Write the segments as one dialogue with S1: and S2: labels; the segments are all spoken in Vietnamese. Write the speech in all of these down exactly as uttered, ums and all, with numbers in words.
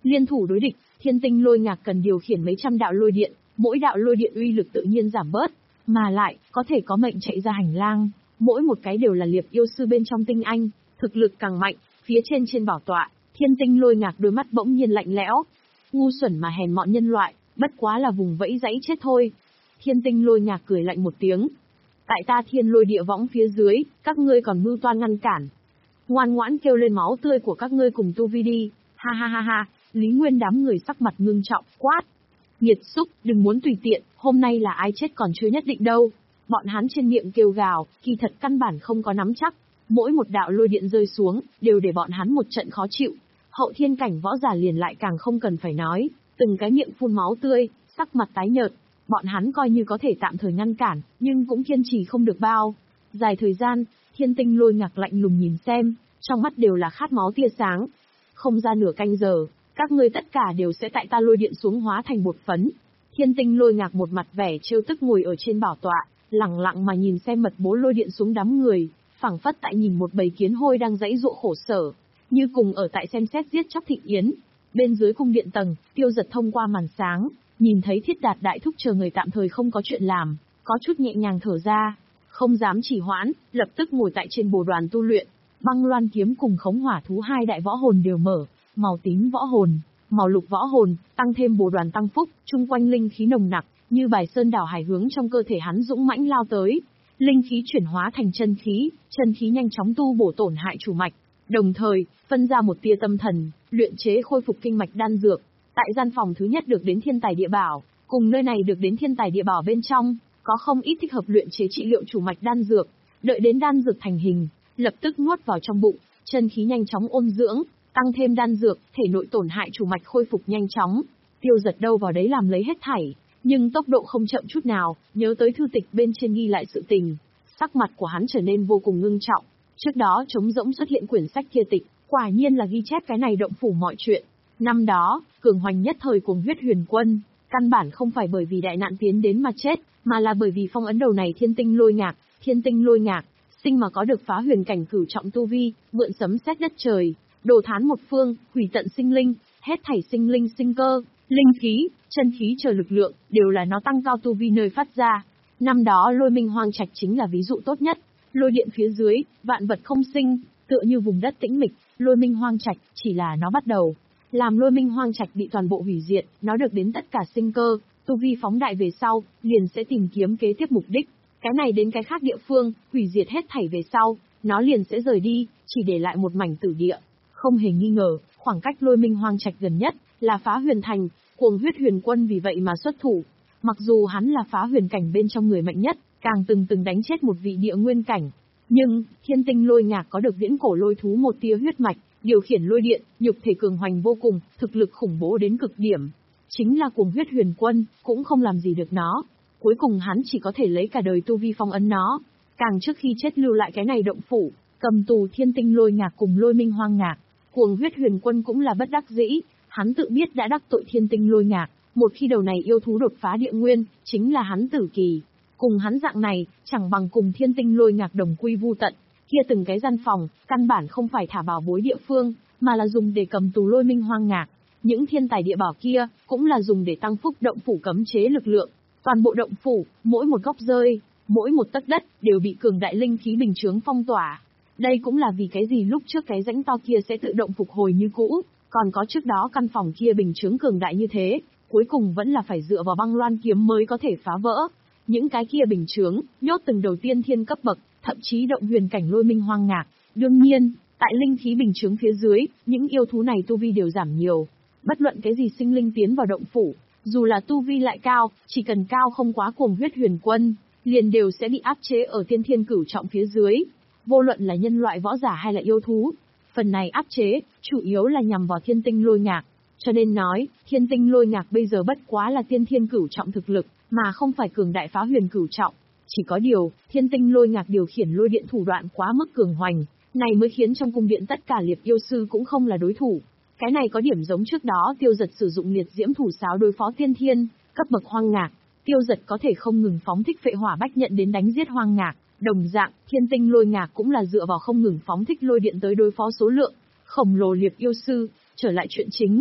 S1: Liên thủ đối địch, Thiên Tinh Lôi Ngạc cần điều khiển mấy trăm đạo lôi điện, mỗi đạo lôi điện uy lực tự nhiên giảm bớt, mà lại có thể có mệnh chạy ra hành lang, mỗi một cái đều là liệp yêu sư bên trong tinh anh, thực lực càng mạnh. Phía trên trên bảo tọa, Thiên Tinh Lôi Ngạc đôi mắt bỗng nhiên lạnh lẽo. Ngu xuẩn mà hèn mọn nhân loại, bất quá là vùng vẫy dãy chết thôi. Thiên Tinh Lôi Ngạc cười lạnh một tiếng. Tại ta Thiên Lôi Địa Võng phía dưới, các ngươi còn mưu toan ngăn cản. Ngoan ngoãn kêu lên máu tươi của các ngươi cùng tu vi đi. Ha ha ha ha, Lý Nguyên đám người sắc mặt ngưng trọng, quát. Nghiệt xúc, đừng muốn tùy tiện, hôm nay là ai chết còn chưa nhất định đâu. Bọn hắn trên miệng kêu gào, kỳ thật căn bản không có nắm chắc. Mỗi một đạo lôi điện rơi xuống, đều để bọn hắn một trận khó chịu. Hậu thiên cảnh võ giả liền lại càng không cần phải nói, từng cái miệng phun máu tươi, sắc mặt tái nhợt. Bọn hắn coi như có thể tạm thời ngăn cản, nhưng cũng kiên trì không được bao. Dài thời gian, Thiên Tinh Lôi Ngạc lạnh lùng nhìn xem, trong mắt đều là khát máu tia sáng. Không ra nửa canh giờ, các ngươi tất cả đều sẽ tại ta lôi điện xuống hóa thành bột phấn. Thiên Tinh Lôi Ngạc một mặt vẻ trêu tức ngồi ở trên bảo tọa, lẳng lặng mà nhìn xem mật bố lôi điện xuống đám người, phảng phất tại nhìn một bầy kiến hôi đang dãy dụa khổ sở, như cùng ở tại xem xét giết chóc thịnh yến. Bên dưới cung điện tầng, Tiêu Giật thông qua màn sáng, nhìn thấy Thiết Đạt đại thúc chờ người tạm thời không có chuyện làm, có chút nhẹ nhàng thở ra, không dám trì hoãn, lập tức ngồi tại trên bồ đoàn tu luyện. Băng Loan kiếm cùng Khống Hỏa thú hai đại võ hồn đều mở, màu tím võ hồn, màu lục võ hồn, tăng thêm bồ đoàn tăng phúc, chung quanh linh khí nồng nặc, như bài sơn đảo hải hướng trong cơ thể hắn dũng mãnh lao tới. Linh khí chuyển hóa thành chân khí, chân khí nhanh chóng tu bổ tổn hại chủ mạch, đồng thời phân ra một tia tâm thần, luyện chế khôi phục kinh mạch đan dược. Tại gian phòng thứ nhất được đến thiên tài địa bảo, cùng nơi này được đến thiên tài địa bảo bên trong, có không ít thích hợp luyện chế trị liệu chủ mạch đan dược. Đợi đến đan dược thành hình, lập tức nuốt vào trong bụng, chân khí nhanh chóng ôn dưỡng, tăng thêm đan dược, thể nội tổn hại chủ mạch khôi phục nhanh chóng. Tiêu Giật đâu vào đấy làm lấy hết thảy, nhưng tốc độ không chậm chút nào, nhớ tới thư tịch bên trên ghi lại sự tình, sắc mặt của hắn trở nên vô cùng ngưng trọng. Trước đó trống rỗng xuất hiện quyển sách kia tịch, quả nhiên là ghi chép cái này động phủ mọi chuyện. Năm đó, cường hoành nhất thời cuồng huyết huyền quân, căn bản không phải bởi vì đại nạn tiến đến mà chết, mà là bởi vì phong ấn đầu này Thiên Tinh Lôi Ngạc. Thiên Tinh Lôi Ngạc, sinh mà có được phá huyền cảnh cửu trọng tu vi, mượn sấm sét đất trời, đồ thán một phương, hủy tận sinh linh, hết thảy sinh linh sinh cơ, linh khí, chân khí chờ lực lượng, đều là nó tăng cao tu vi nơi phát ra. Năm đó Lôi Minh Hoang Trạch chính là ví dụ tốt nhất. Lôi điện phía dưới, vạn vật không sinh, tựa như vùng đất tĩnh mịch. Lôi Minh Hoang Trạch chỉ là nó bắt đầu. Làm Lôi Minh Hoang Trạch bị toàn bộ hủy diệt, nó được đến tất cả sinh cơ, tu vi phóng đại về sau, liền sẽ tìm kiếm kế tiếp mục đích. Cái này đến cái khác địa phương, hủy diệt hết thảy về sau, nó liền sẽ rời đi, chỉ để lại một mảnh tử địa. Không hề nghi ngờ, khoảng cách Lôi Minh Hoang Trạch gần nhất là Phá Huyền Thành, cuồng huyết huyền quân vì vậy mà xuất thủ. Mặc dù hắn là phá huyền cảnh bên trong người mạnh nhất, càng từng từng đánh chết một vị địa nguyên cảnh, nhưng Thiên Tinh Lôi Ngạc có được viễn cổ lôi thú một tia huyết mạch, điều khiển lôi điện, nhục thể cường hoành vô cùng, thực lực khủng bố đến cực điểm. Chính là cuồng huyết huyền quân, cũng không làm gì được nó. Cuối cùng hắn chỉ có thể lấy cả đời tu vi phong ấn nó. Càng trước khi chết lưu lại cái này động phủ, cầm tù Thiên Tinh Lôi Ngạc cùng Lôi Minh Hoang Ngạc. Cuồng huyết huyền quân cũng là bất đắc dĩ, hắn tự biết đã đắc tội Thiên Tinh Lôi Ngạc. Một khi đầu này yêu thú đột phá địa nguyên, chính là hắn tử kỳ. Cùng hắn dạng này, chẳng bằng cùng Thiên Tinh Lôi Ngạc đồng quy vu tận. Kia từng cái gian phòng, căn bản không phải thả bảo bối địa phương, mà là dùng để cầm tù Lôi Minh Hoang Ngạc. Những thiên tài địa bảo kia, cũng là dùng để tăng phúc động phủ cấm chế lực lượng. Toàn bộ động phủ, mỗi một góc rơi, mỗi một tấc đất, đều bị cường đại linh khí bình chướng phong tỏa. Đây cũng là vì cái gì lúc trước cái rãnh to kia sẽ tự động phục hồi như cũ, còn có trước đó căn phòng kia bình chướng cường đại như thế, cuối cùng vẫn là phải dựa vào Băng Loan kiếm mới có thể phá vỡ. Những cái kia bình chướng, nhốt từng đầu tiên thiên cấp bậc, thậm chí động huyền cảnh Lôi Minh Hoang Ngạc. Đương nhiên, tại linh khí bình chướng phía dưới, những yêu thú này tu vi đều giảm nhiều. Bất luận cái gì sinh linh tiến vào động phủ, dù là tu vi lại cao, chỉ cần cao không quá cuồng huyết huyền quân, liền đều sẽ bị áp chế ở tiên thiên cửu trọng phía dưới. Vô luận là nhân loại võ giả hay là yêu thú, phần này áp chế, chủ yếu là nhằm vào Thiên Tinh Lôi Ngạc. Cho nên nói, Thiên Tinh Lôi Ngạc bây giờ bất quá là tiên thiên cửu trọng thực lực, mà không phải cường đại phá huyền cửu trọng. Chỉ có điều, Thiên Tinh Lôi Ngạc điều khiển lôi điện thủ đoạn quá mức cường hoành, này mới khiến trong cung điện tất cả liệp yêu sư cũng không là đối thủ. Cái này có điểm giống trước đó Tiêu Giật sử dụng liệt diễm thủ sáo đối phó tiên thiên, cấp bậc Hoang Ngạc. Tiêu Giật có thể không ngừng phóng thích phệ hỏa bách nhận đến đánh giết Hoang Ngạc. Đồng dạng, Thiên Tinh Lôi Ngạc cũng là dựa vào không ngừng phóng thích lôi điện tới đối phó số lượng khổng lồ liệp yêu sư. Trở lại chuyện chính,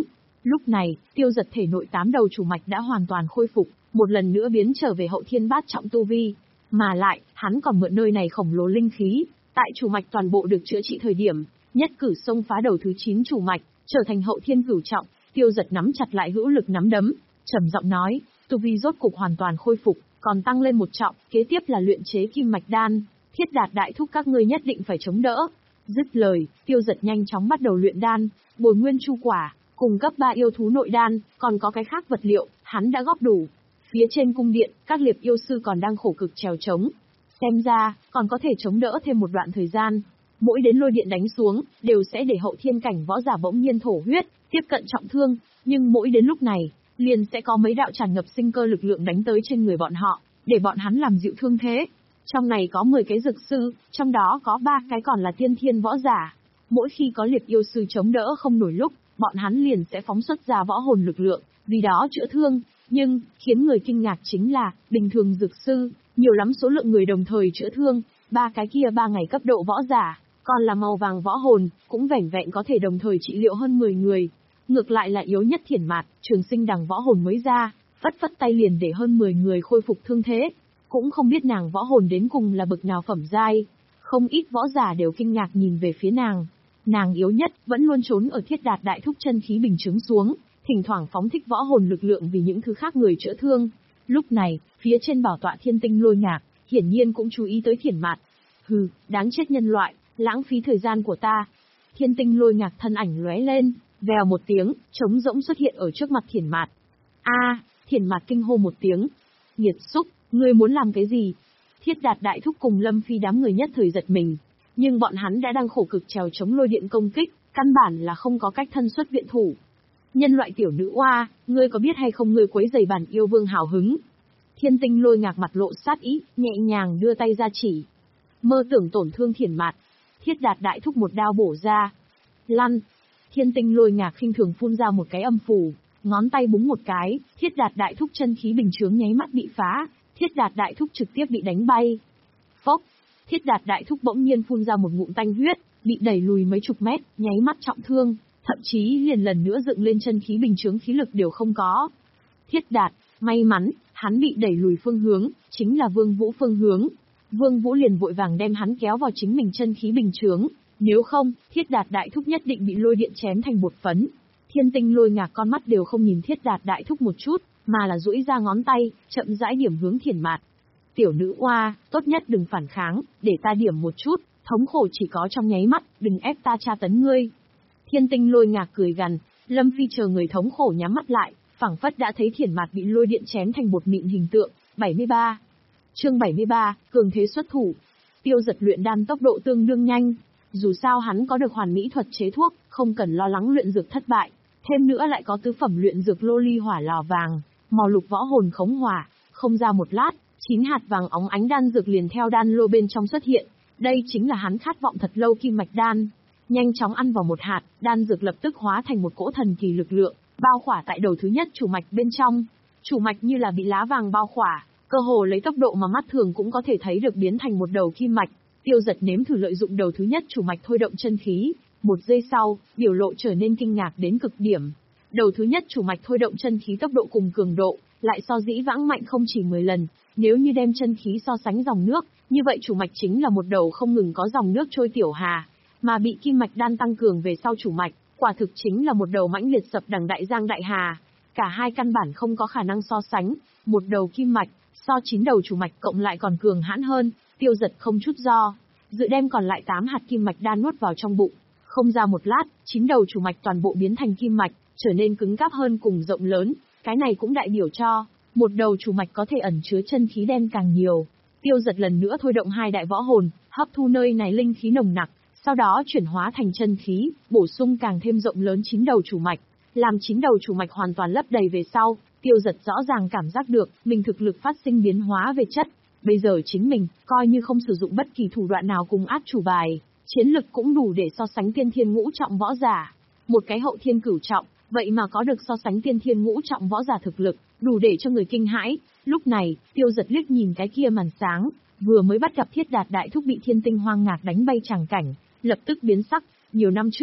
S1: Lúc này, Tiêu Dật thể nội tám đầu chủ mạch đã hoàn toàn khôi phục, một lần nữa biến trở về hậu thiên bát trọng tu vi. Mà lại, hắn còn mượn nơi này khổng lồ linh khí, tại chủ mạch toàn bộ được chữa trị thời điểm, nhất cử xông phá đầu thứ chín chủ mạch, trở thành hậu thiên cửu trọng. Tiêu Dật nắm chặt lại hữu lực nắm đấm, trầm giọng nói, tu vi rốt cục hoàn toàn khôi phục, còn tăng lên một trọng, kế tiếp là luyện chế kim mạch đan. Thiết Đạt đại thúc các ngươi nhất định phải chống đỡ. Dứt lời, Tiêu Dật nhanh chóng bắt đầu luyện đan, bồi nguyên chu quả, cùng cấp ba yêu thú nội đan, còn có cái khác vật liệu, hắn đã góp đủ. Phía trên cung điện, các liệp yêu sư còn đang khổ cực trèo trống. Xem ra, còn có thể chống đỡ thêm một đoạn thời gian. Mỗi đến lôi điện đánh xuống, đều sẽ để hậu thiên cảnh võ giả bỗng nhiên thổ huyết, tiếp cận trọng thương, nhưng mỗi đến lúc này, liền sẽ có mấy đạo tràn ngập sinh cơ lực lượng đánh tới trên người bọn họ, để bọn hắn làm dịu thương thế. Trong này có mười cái dược sư, trong đó có ba cái còn là tiên thiên võ giả. Mỗi khi có liệp yêu sư chống đỡ không nổi lúc, bọn hắn liền sẽ phóng xuất ra võ hồn lực lượng, vì đó chữa thương. Nhưng, khiến người kinh ngạc chính là, bình thường dược sư, nhiều lắm số lượng người đồng thời chữa thương, ba cái kia ba ngày cấp độ võ giả, còn là màu vàng võ hồn, cũng vẻn vẹn có thể đồng thời trị liệu hơn mười người. Ngược lại là yếu nhất Thiển Mạt, trường sinh đằng võ hồn mới ra, phất phất tay liền để hơn mười người khôi phục thương thế. Cũng không biết nàng võ hồn đến cùng là bậc nào phẩm giai. Không ít võ giả đều kinh ngạc nhìn về phía nàng. Nàng yếu nhất, vẫn luôn trốn ở Thiết Đạt đại thúc chân khí bình chứng xuống, thỉnh thoảng phóng thích võ hồn lực lượng vì những thứ khác người chữa thương. Lúc này, phía trên bảo tọa Thiên Tinh Lôi Ngạc, hiển nhiên cũng chú ý tới Thiển Mạt. Hừ, đáng chết nhân loại, lãng phí thời gian của ta. Thiên Tinh Lôi Ngạc thân ảnh lóe lên, vèo một tiếng, trống rỗng xuất hiện ở trước mặt Thiển Mạt. A, à, Thiển Mạt kinh hô một tiếng. Nghiệt xúc, ngươi muốn làm cái gì? Thiết Đạt đại thúc cùng Lâm Phi đám người nhất thời giật mình, nhưng bọn hắn đã đang khổ cực trèo chống lôi điện công kích, căn bản là không có cách thân xuất viện thủ. Nhân loại tiểu nữ oa, ngươi có biết hay không ngươi quấy rầy bản yêu vương hào hứng? Thiên Tinh Lôi Ngạc mặt lộ sát ý, nhẹ nhàng đưa tay ra chỉ. Mơ tưởng tổn thương Thiển Mạt. Thiết Đạt đại thúc một đao bổ ra. Lăn. Thiên Tinh Lôi Ngạc khinh thường phun ra một cái âm phù, ngón tay búng một cái, Thiết Đạt đại thúc chân khí bình chướng nháy mắt bị phá, Thiết Đạt đại thúc trực tiếp bị đánh bay. Phốc. Thiết Đạt đại thúc bỗng nhiên phun ra một ngụm tanh huyết, bị đẩy lùi mấy chục mét, nháy mắt trọng thương, thậm chí liền lần nữa dựng lên chân khí bình chướng khí lực đều không có. Thiết Đạt, may mắn, hắn bị đẩy lùi phương hướng, chính là Vương Vũ phương hướng. Vương Vũ liền vội vàng đem hắn kéo vào chính mình chân khí bình chướng, nếu không, Thiết Đạt đại thúc nhất định bị lôi điện chém thành bột phấn. Thiên Tinh Lôi Ngạc con mắt đều không nhìn Thiết Đạt đại thúc một chút, mà là duỗi ra ngón tay, chậm rãi điểm hướng Thiển Mạt. Tiểu nữ oa, tốt nhất đừng phản kháng, để ta điểm một chút, thống khổ chỉ có trong nháy mắt, đừng ép ta tra tấn ngươi. Thiên Tinh Lôi Ngạc cười gằn, Lâm Phi chờ người thống khổ nhắm mắt lại, phảng phất đã thấy Thiển Mạt bị lôi điện chém thành bột mịn hình tượng. bảy mươi ba. Chương bảy mươi ba, cường thế xuất thủ. Tiêu Dật luyện đan tốc độ tương đương nhanh, dù sao hắn có được hoàn mỹ thuật chế thuốc, không cần lo lắng luyện dược thất bại, thêm nữa lại có tứ phẩm luyện dược lô ly hỏa lò vàng, màu lục võ hồn khống hỏa, không ra một lát, chín hạt vàng óng ánh đan dược liền theo đan lô bên trong xuất hiện, đây chính là hắn khát vọng thật lâu kim mạch đan. Nhanh chóng ăn vào một hạt, đan dược lập tức hóa thành một cỗ thần kỳ lực lượng, bao khỏa tại đầu thứ nhất chủ mạch bên trong. Chủ mạch như là bị lá vàng bao khỏa, cơ hồ lấy tốc độ mà mắt thường cũng có thể thấy được biến thành một đầu kim mạch. Tiêu Dật nếm thử lợi dụng đầu thứ nhất chủ mạch thôi động chân khí, một giây sau, biểu lộ trở nên kinh ngạc đến cực điểm. Đầu thứ nhất chủ mạch thôi động chân khí tốc độ cùng cường độ, lại so dĩ vãng mạnh không chỉ mười lần, nếu như đem chân khí so sánh dòng nước, như vậy chủ mạch chính là một đầu không ngừng có dòng nước trôi tiểu hà, mà bị kim mạch đan tăng cường về sau chủ mạch, quả thực chính là một đầu mãnh liệt sập đằng đại giang đại hà. Cả hai căn bản không có khả năng so sánh, một đầu kim mạch, so chín đầu chủ mạch cộng lại còn cường hãn hơn. Tiêu Dật không chút do dự đem còn lại tám hạt kim mạch đan nuốt vào trong bụng, không ra một lát, chín đầu chủ mạch toàn bộ biến thành kim mạch, trở nên cứng cáp hơn cùng rộng lớn, cái này cũng đại biểu cho một đầu chủ mạch có thể ẩn chứa chân khí đen càng nhiều. Tiêu Dật lần nữa thôi động hai đại võ hồn, hấp thu nơi này linh khí nồng nặc, sau đó chuyển hóa thành chân khí, bổ sung càng thêm rộng lớn chín đầu chủ mạch, làm chín đầu chủ mạch hoàn toàn lấp đầy về sau, Tiêu Dật rõ ràng cảm giác được mình thực lực phát sinh biến hóa về chất. Bây giờ chính mình, coi như không sử dụng bất kỳ thủ đoạn nào cùng át chủ bài, chiến lực cũng đủ để so sánh tiên thiên ngũ trọng võ giả. Một cái hậu thiên cửu trọng, vậy mà có được so sánh tiên thiên ngũ trọng võ giả thực lực, đủ để cho người kinh hãi. Lúc này, Tiêu Dật liếc nhìn cái kia màn sáng, vừa mới bắt gặp Thiết Đạt đại thúc bị Thiên Tinh Hoang Ngạc đánh bay chẳng cảnh, lập tức biến sắc. Nhiều năm trước,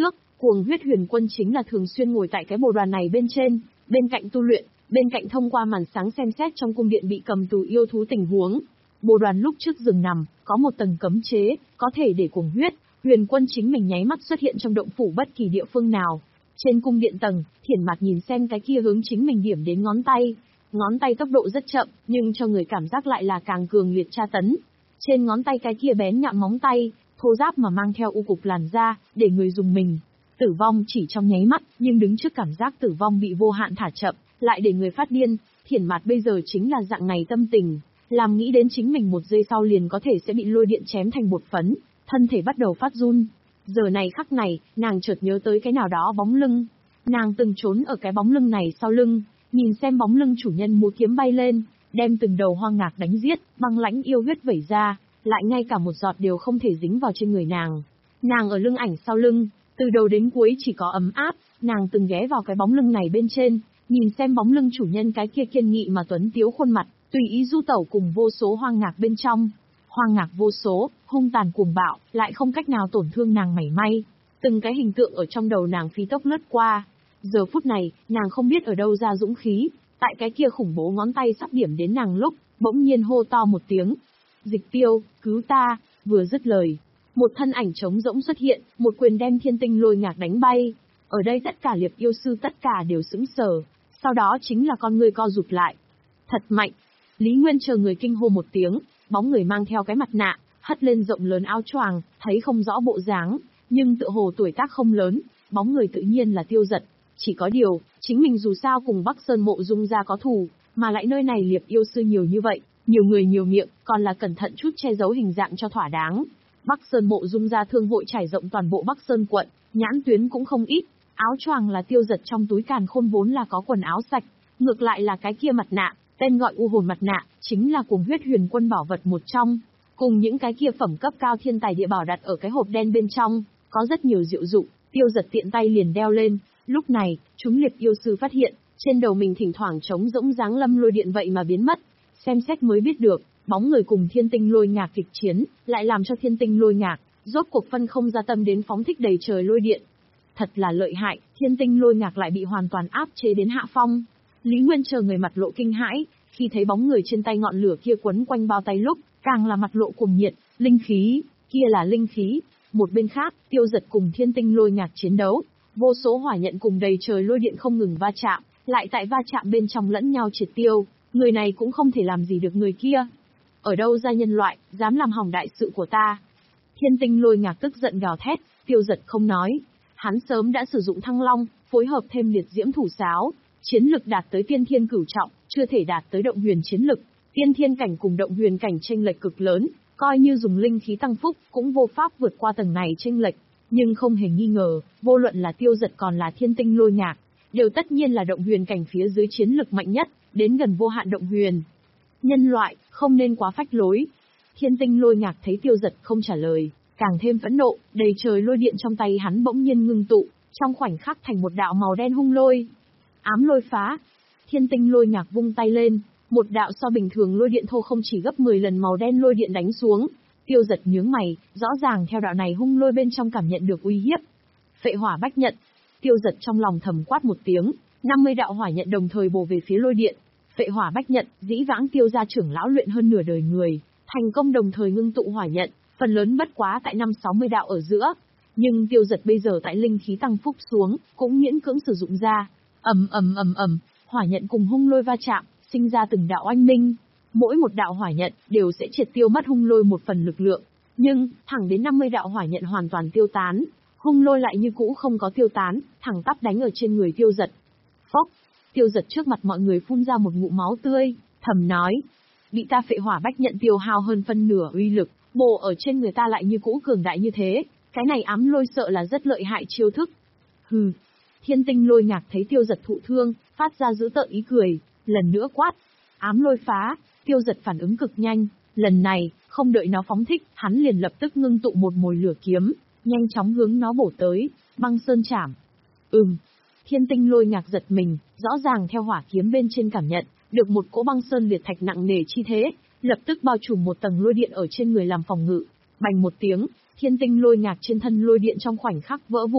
S1: Cuồng huyết huyền quân chính là thường xuyên ngồi tại cái bồ đoàn này bên trên, bên cạnh tu luyện, bên cạnh thông qua màn sáng xem xét trong cung điện bị cầm tù yêu thú tình huống. Bồ đoàn lúc trước giường nằm, có một tầng cấm chế, có thể để cuồng huyết, huyền quân chính mình nháy mắt xuất hiện trong động phủ bất kỳ địa phương nào. Trên cung điện tầng, Thiển Mạt nhìn xem cái kia hướng chính mình điểm đến ngón tay. Ngón tay tốc độ rất chậm, nhưng cho người cảm giác lại là càng cường liệt tra tấn. Trên ngón tay cái kia bén nhọn móng tay, thô ráp mà mang theo u cục làn da, để người dùng mình. Tử vong chỉ trong nháy mắt, nhưng đứng trước cảm giác tử vong bị vô hạn thả chậm, lại để người phát điên. Thiển Mạt bây giờ chính là dạng này tâm tình, làm nghĩ đến chính mình một giây sau liền có thể sẽ bị lôi điện chém thành bột phấn, thân thể bắt đầu phát run. Giờ này khắc này, nàng chợt nhớ tới cái nào đó bóng lưng. Nàng từng trốn ở cái bóng lưng này sau lưng, nhìn xem bóng lưng chủ nhân múa kiếm bay lên, đem từng đầu hoang ngạc đánh giết, băng lãnh yêu huyết vẩy ra, lại ngay cả một giọt đều không thể dính vào trên người nàng. Nàng ở lưng ảnh sau lưng, từ đầu đến cuối chỉ có ấm áp, nàng từng ghé vào cái bóng lưng này bên trên, nhìn xem bóng lưng chủ nhân cái kia kiên nghị mà tuấn tiếu khuôn mặt, tùy ý du tẩu cùng vô số hoang ngạc bên trong. Hoang ngạc vô số, hung tàn cuồng bạo, lại không cách nào tổn thương nàng mảy may. Từng cái hình tượng ở trong đầu nàng phi tốc lướt qua. Giờ phút này, nàng không biết ở đâu ra dũng khí, tại cái kia khủng bố ngón tay sắp điểm đến nàng lúc, bỗng nhiên hô to một tiếng. Dịch Tiêu, cứu ta, vừa dứt lời. Một thân ảnh trống rỗng xuất hiện, một quyền đem thiên tinh lôi ngạc đánh bay. Ở đây tất cả liệp yêu sư tất cả đều sững sờ, sau đó chính là con người co rụt lại. Thật mạnh. Lý Nguyên chờ người kinh hô một tiếng, bóng người mang theo cái mặt nạ, hất lên rộng lớn áo choàng, thấy không rõ bộ dáng, nhưng tựa hồ tuổi tác không lớn, bóng người tự nhiên là Tiêu Dật. Chỉ có điều, chính mình dù sao cùng Bắc Sơn Mộ Dung gia có thù, mà lại nơi này liệp yêu sư nhiều như vậy, nhiều người nhiều miệng, còn là cẩn thận chút che giấu hình dạng cho thỏa đáng. Bắc Sơn Mộ Dung gia thương hội trải rộng toàn bộ Bắc Sơn quận, nhãn tuyến cũng không ít, áo choàng là Tiêu Dật trong túi càn khôn vốn là có quần áo sạch, ngược lại là cái kia mặt nạ, tên gọi U Hồn mặt nạ, chính là Cuồng huyết huyền quân bảo vật một trong, cùng những cái kia phẩm cấp cao thiên tài địa bảo đặt ở cái hộp đen bên trong, có rất nhiều diệu dụng, Tiêu Dật tiện tay liền đeo lên. Lúc này, chúng liệp yêu sư phát hiện, trên đầu mình thỉnh thoảng trống rỗng dáng lâm lôi điện vậy mà biến mất, xem xét mới biết được, bóng người cùng thiên tinh lôi ngạc kịch chiến, lại làm cho thiên tinh lôi ngạc, rốt cuộc phân không ra tâm đến phóng thích đầy trời lôi điện. Thật là lợi hại, thiên tinh lôi ngạc lại bị hoàn toàn áp chế đến hạ phong. Lý Nguyên chờ người mặt lộ kinh hãi, khi thấy bóng người trên tay ngọn lửa kia quấn quanh bao tay lúc, càng là mặt lộ cuồng nhiệt, linh khí, kia là linh khí. Một bên khác, Tiêu Dật cùng thiên tinh lôi ngạc chiến đấu, vô số hỏa nhận cùng đầy trời lôi điện không ngừng va chạm, lại tại va chạm bên trong lẫn nhau triệt tiêu, người này cũng không thể làm gì được người kia. Ở đâu ra nhân loại, dám làm hỏng đại sự của ta? Thiên tinh lôi ngạc tức giận gào thét, Tiêu Dật không nói. Hắn sớm đã sử dụng thăng long, phối hợp thêm liệt diễm thủ sáo, chiến lực đạt tới tiên thiên cửu trọng, chưa thể đạt tới động huyền chiến lực. Tiên thiên cảnh cùng động huyền cảnh chênh lệch cực lớn, coi như dùng linh khí tăng phúc, cũng vô pháp vượt qua tầng này chênh lệch. Nhưng không hề nghi ngờ, vô luận là Tiêu Dật còn là thiên tinh lôi ngạc, đều tất nhiên là động huyền cảnh phía dưới chiến lực mạnh nhất, đến gần vô hạn động huyền. Nhân loại, không nên quá phách lối. Thiên tinh lôi ngạc thấy Tiêu Dật không trả lời, càng thêm phẫn nộ, đầy trời lôi điện trong tay hắn bỗng nhiên ngưng tụ, trong khoảnh khắc thành một đạo màu đen hung lôi. Ám lôi phá. Thiên tinh lôi ngạc vung tay lên, một đạo so bình thường lôi điện thô không chỉ gấp mười lần màu đen lôi điện đánh xuống. Tiêu Dật nhướng mày, rõ ràng theo đạo này hung lôi bên trong cảm nhận được uy hiếp. Phệ hỏa bách nhận. Tiêu Dật trong lòng thầm quát một tiếng, năm mươi đạo hỏa nhận đồng thời bổ về phía lôi điện. Phệ hỏa bách nhận, dĩ vãng Tiêu gia trưởng lão luyện hơn nửa đời người, thành công đồng thời ngưng tụ hỏa nhận, phần lớn bất quá tại năm sáu mươi đạo ở giữa. Nhưng Tiêu Dật bây giờ tại linh khí tăng phúc xuống, cũng miễn cưỡng sử dụng ra. Ầm ầm ầm ầm, hỏa nhận cùng hung lôi va chạm, sinh ra từng đạo oanh minh. Mỗi một đạo hỏa nhận đều sẽ triệt tiêu mất hung lôi một phần lực lượng, nhưng thẳng đến năm mươi đạo hỏa nhận hoàn toàn tiêu tán, hung lôi lại như cũ không có tiêu tán, thẳng tắp đánh ở trên người Tiêu Dật. Phốc, Tiêu Dật trước mặt mọi người phun ra một ngụm máu tươi, thầm nói: bị ta phệ hỏa bách nhận tiêu hao hơn phân nửa uy lực, bổ ở trên người ta lại như cũ cường đại như thế, cái này ám lôi sợ là rất lợi hại chiêu thức. Hừ. Thiên tinh lôi ngạc thấy Tiêu Dật thụ thương, phát ra dữ tợn ý cười, lần nữa quát: ám lôi phá. Tiêu Dật phản ứng cực nhanh, lần này, không đợi nó phóng thích, hắn liền lập tức ngưng tụ một mồi lửa kiếm, nhanh chóng hướng nó bổ tới, băng sơn chảm. Ừm. Thiên tinh lôi ngạc giật mình, rõ ràng theo hỏa kiếm bên trên cảm nhận, được một cỗ băng sơn liệt thạch nặng nề chi thế, lập tức bao trùm một tầng lôi điện ở trên người làm phòng ngự. Bành một tiếng, thiên tinh lôi ngạc trên thân lôi điện trong khoảnh khắc vỡ vụn,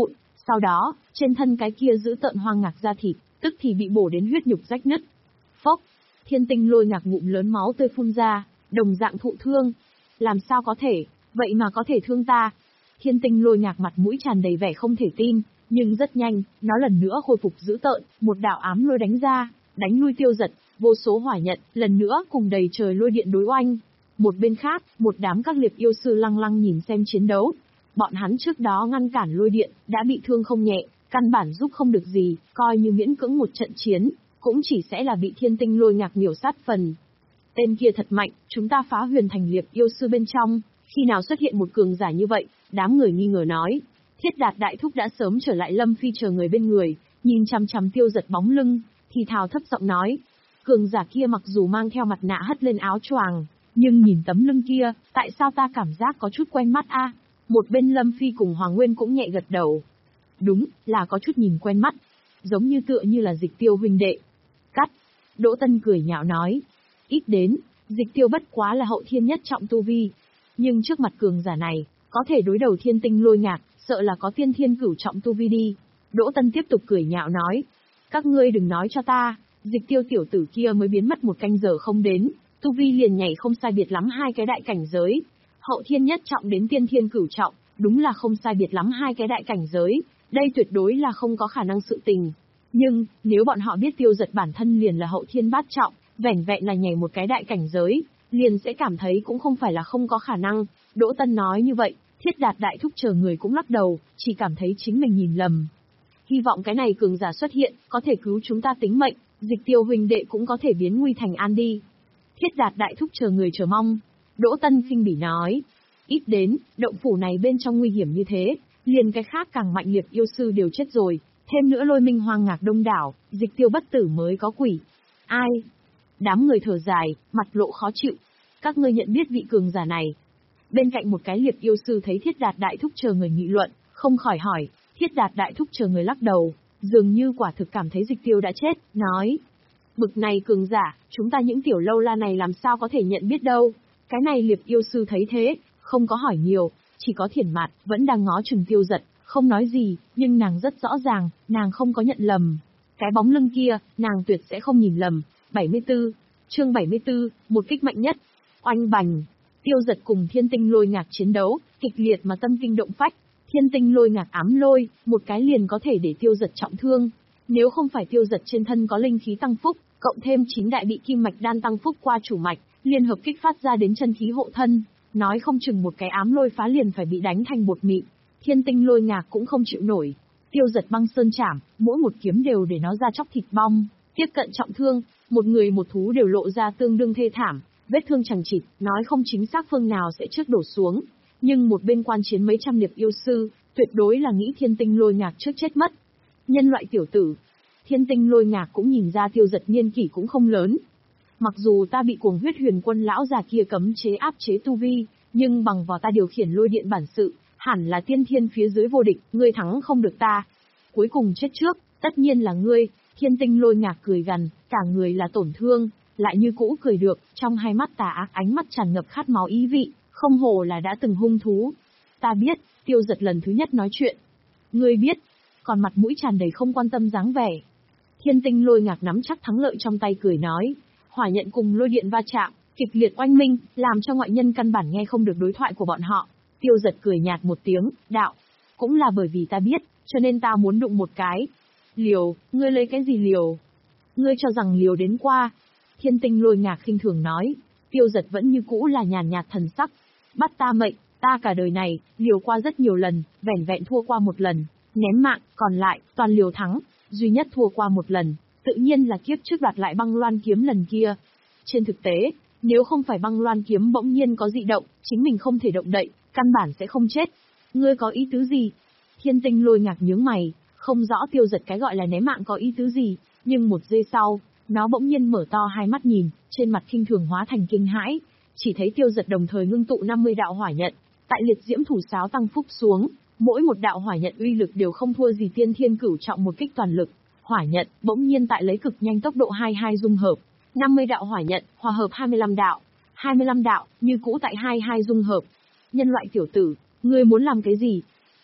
S1: Sau đó, trên thân cái kia giữ tợn hoang ngạc da thịt, tức thì bị bổ đến huyết nhục rách nứt. Phốc, Thiên Tinh Lôi Ngạc ngụm lớn máu tươi phun ra, đồng dạng thụ thương. Làm sao có thể, vậy mà có thể thương ta? Thiên Tinh Lôi Ngạc mặt mũi tràn đầy vẻ không thể tin, nhưng rất nhanh, nó lần nữa khôi phục dữ tợn, một đạo ám lôi đánh ra, đánh lui Tiêu Dật, vô số hỏa nhận, lần nữa cùng đầy trời lôi điện đối oanh. Một bên khác, một đám các liệp yêu sư lăng lăng nhìn xem chiến đấu. Bọn hắn trước đó ngăn cản lôi điện, đã bị thương không nhẹ, căn bản giúp không được gì, coi như miễn cưỡng một trận chiến, cũng chỉ sẽ là bị Thiên Tinh Lôi Ngạc miểu sát phần. Tên kia thật mạnh, chúng ta phá huyền thành liệp yêu sư bên trong, khi nào xuất hiện một cường giả như vậy, đám người nghi ngờ nói. Thiết Đạt đại thúc đã sớm trở lại Lâm Phi chờ người bên người, nhìn chằm chằm Tiêu Dật bóng lưng, thì thào thấp giọng nói. Cường giả kia mặc dù mang theo mặt nạ hất lên áo choàng, nhưng nhìn tấm lưng kia, tại sao ta cảm giác có chút quen mắt a? Một bên Lâm Phi cùng Hoàng Nguyên cũng nhẹ gật đầu. Đúng, là có chút nhìn quen mắt, giống như tựa như là Dịch Tiêu huynh đệ. Cắt. Đỗ Tân cười nhạo nói. Ít đến, Dịch Tiêu bất quá là hậu thiên nhất trọng tu vi. Nhưng trước mặt cường giả này, có thể đối đầu Thiên Tinh Lôi Ngạc, sợ là có tiên thiên cửu trọng tu vi đi. Đỗ Tân tiếp tục cười nhạo nói. Các ngươi đừng nói cho ta, Dịch Tiêu tiểu tử kia mới biến mất một canh giờ không đến, tu vi liền nhảy không sai biệt lắm hai cái đại cảnh giới. Hậu thiên nhất trọng đến tiên thiên cửu trọng, đúng là không sai biệt lắm hai cái đại cảnh giới, đây tuyệt đối là không có khả năng sự tình. Nhưng, nếu bọn họ biết Tiêu Dật bản thân liền là hậu thiên bát trọng, vẻn vẹn là nhảy một cái đại cảnh giới, liền sẽ cảm thấy cũng không phải là không có khả năng. Đỗ Tân nói như vậy, Thiết Đạt đại thúc chờ người cũng lắc đầu, chỉ cảm thấy chính mình nhìn lầm. Hy vọng cái này cường giả xuất hiện, có thể cứu chúng ta tính mệnh, Dịch Tiêu huynh đệ cũng có thể biến nguy thành an đi. Thiết Đạt đại thúc chờ người chờ mong. Đỗ Tân khinh bỉ nói. Ít đến, động phủ này bên trong nguy hiểm như thế, liền cái khác càng mạnh liệt yêu sư đều chết rồi, thêm nữa Lôi Minh hoang ngạc đông đảo, Dịch Tiêu bất tử mới có quỷ. Ai? Đám người thở dài, mặt lộ khó chịu. Các ngươi nhận biết vị cường giả này. Bên cạnh một cái liệt yêu sư thấy Thiết Đạt đại thúc chờ người nghị luận, không khỏi hỏi. Thiết Đạt đại thúc chờ người lắc đầu, dường như quả thực cảm thấy Dịch Tiêu đã chết, nói. Bực này cường giả, chúng ta những tiểu lâu la này làm sao có thể nhận biết đâu. Cái này liệt yêu sư thấy thế, không có hỏi nhiều, chỉ có Thiển Mạt vẫn đang ngó chừng Tiêu Dật, không nói gì, nhưng nàng rất rõ ràng, nàng không có nhận lầm. Cái bóng lưng kia, nàng tuyệt sẽ không nhìn lầm. bảy mươi tư, chương bảy mươi tư, một kích mạnh nhất. Oanh bành, Tiêu Dật cùng Thiên Tinh Lôi Ngạc chiến đấu, kịch liệt mà tâm kinh động phách. Thiên Tinh Lôi Ngạc ám lôi, một cái liền có thể để Tiêu Dật trọng thương. Nếu không phải Tiêu Dật trên thân có linh khí tăng phúc, cộng thêm chín đại bị kim mạch đan tăng phúc qua chủ mạch, liên hợp kích phát ra đến chân khí hộ thân, nói không chừng một cái ám lôi phá liền phải bị đánh thành bột mịn. Thiên Tinh Lôi Ngạc cũng không chịu nổi. Tiêu Dật băng sơn chảm, mỗi một kiếm đều để nó ra chóc thịt bong, tiếp cận trọng thương, một người một thú đều lộ ra tương đương thê thảm, vết thương chằng chịt, nói không chính xác phương nào sẽ trước đổ xuống. Nhưng một bên quan chiến mấy trăm liệp yêu sư, tuyệt đối là nghĩ Thiên Tinh Lôi Ngạc trước chết mất. Nhân loại tiểu tử. Thiên Tinh Lôi Ngạc cũng nhìn ra Tiêu Dật niên kỷ cũng không lớn. Mặc dù ta bị cuồng huyết huyền quân lão già kia cấm chế áp chế tu vi, nhưng bằng vào ta điều khiển lôi điện bản sự, hẳn là tiên thiên phía dưới vô địch, ngươi thắng không được ta. Cuối cùng chết trước, tất nhiên là ngươi. Thiên Tinh Lôi Ngạc cười gằn, cả người là tổn thương, lại như cũ cười được, trong hai mắt tà ác ánh mắt tràn ngập khát máu ý vị, không hồ là đã từng hung thú. Ta biết, Tiêu Dật lần thứ nhất nói chuyện. Ngươi biết, còn mặt mũi tràn đầy không quan tâm dáng vẻ. Thiên Tinh Lôi Ngạc nắm chắc thắng lợi trong tay cười nói, hỏa nhận cùng lôi điện va chạm, kịch liệt oanh minh, làm cho ngoại nhân căn bản nghe không được đối thoại của bọn họ. Tiêu Dật cười nhạt một tiếng, đạo, cũng là bởi vì ta biết, cho nên ta muốn đụng một cái. Liều, ngươi lấy cái gì liều? Ngươi cho rằng liều đến qua. Thiên Tinh Lôi Ngạc khinh thường nói. Tiêu Dật vẫn như cũ là nhàn nhạt thần sắc. Bắt ta mệnh, ta cả đời này, liều qua rất nhiều lần, vẻn vẹn thua qua một lần, ném mạng, còn lại, toàn liều thắng, duy nhất thua qua một lần, tự nhiên là kiếp trước đoạt lại băng loan kiếm lần kia. Trên thực tế, nếu không phải băng loan kiếm bỗng nhiên có dị động, chính mình không thể động đậy, căn bản sẽ không chết. Ngươi có ý tứ gì? Thiên Tinh Lôi Ngạc nhướng mày, không rõ Tiêu Dật cái gọi là ném mạng có ý tứ gì, nhưng một giây sau, nó bỗng nhiên mở to hai mắt nhìn, trên mặt khinh thường hóa thành kinh hãi, chỉ thấy Tiêu Dật đồng thời ngưng tụ năm mươi đạo hỏa nhận, tại liệt diễm thủ sáo tăng phúc xuống, mỗi một đạo hỏa nhận uy lực đều không thua gì tiên thiên cửu trọng một kích toàn lực. Hỏa nhận bỗng nhiên tại lấy cực nhanh tốc độ hai mươi hai dung hợp, năm mươi đạo hỏa nhận hòa hợp hai mươi lăm đạo, hai mươi lăm đạo như cũ tại hai mươi hai dung hợp. Nhân loại tiểu tử, ngươi muốn làm cái gì?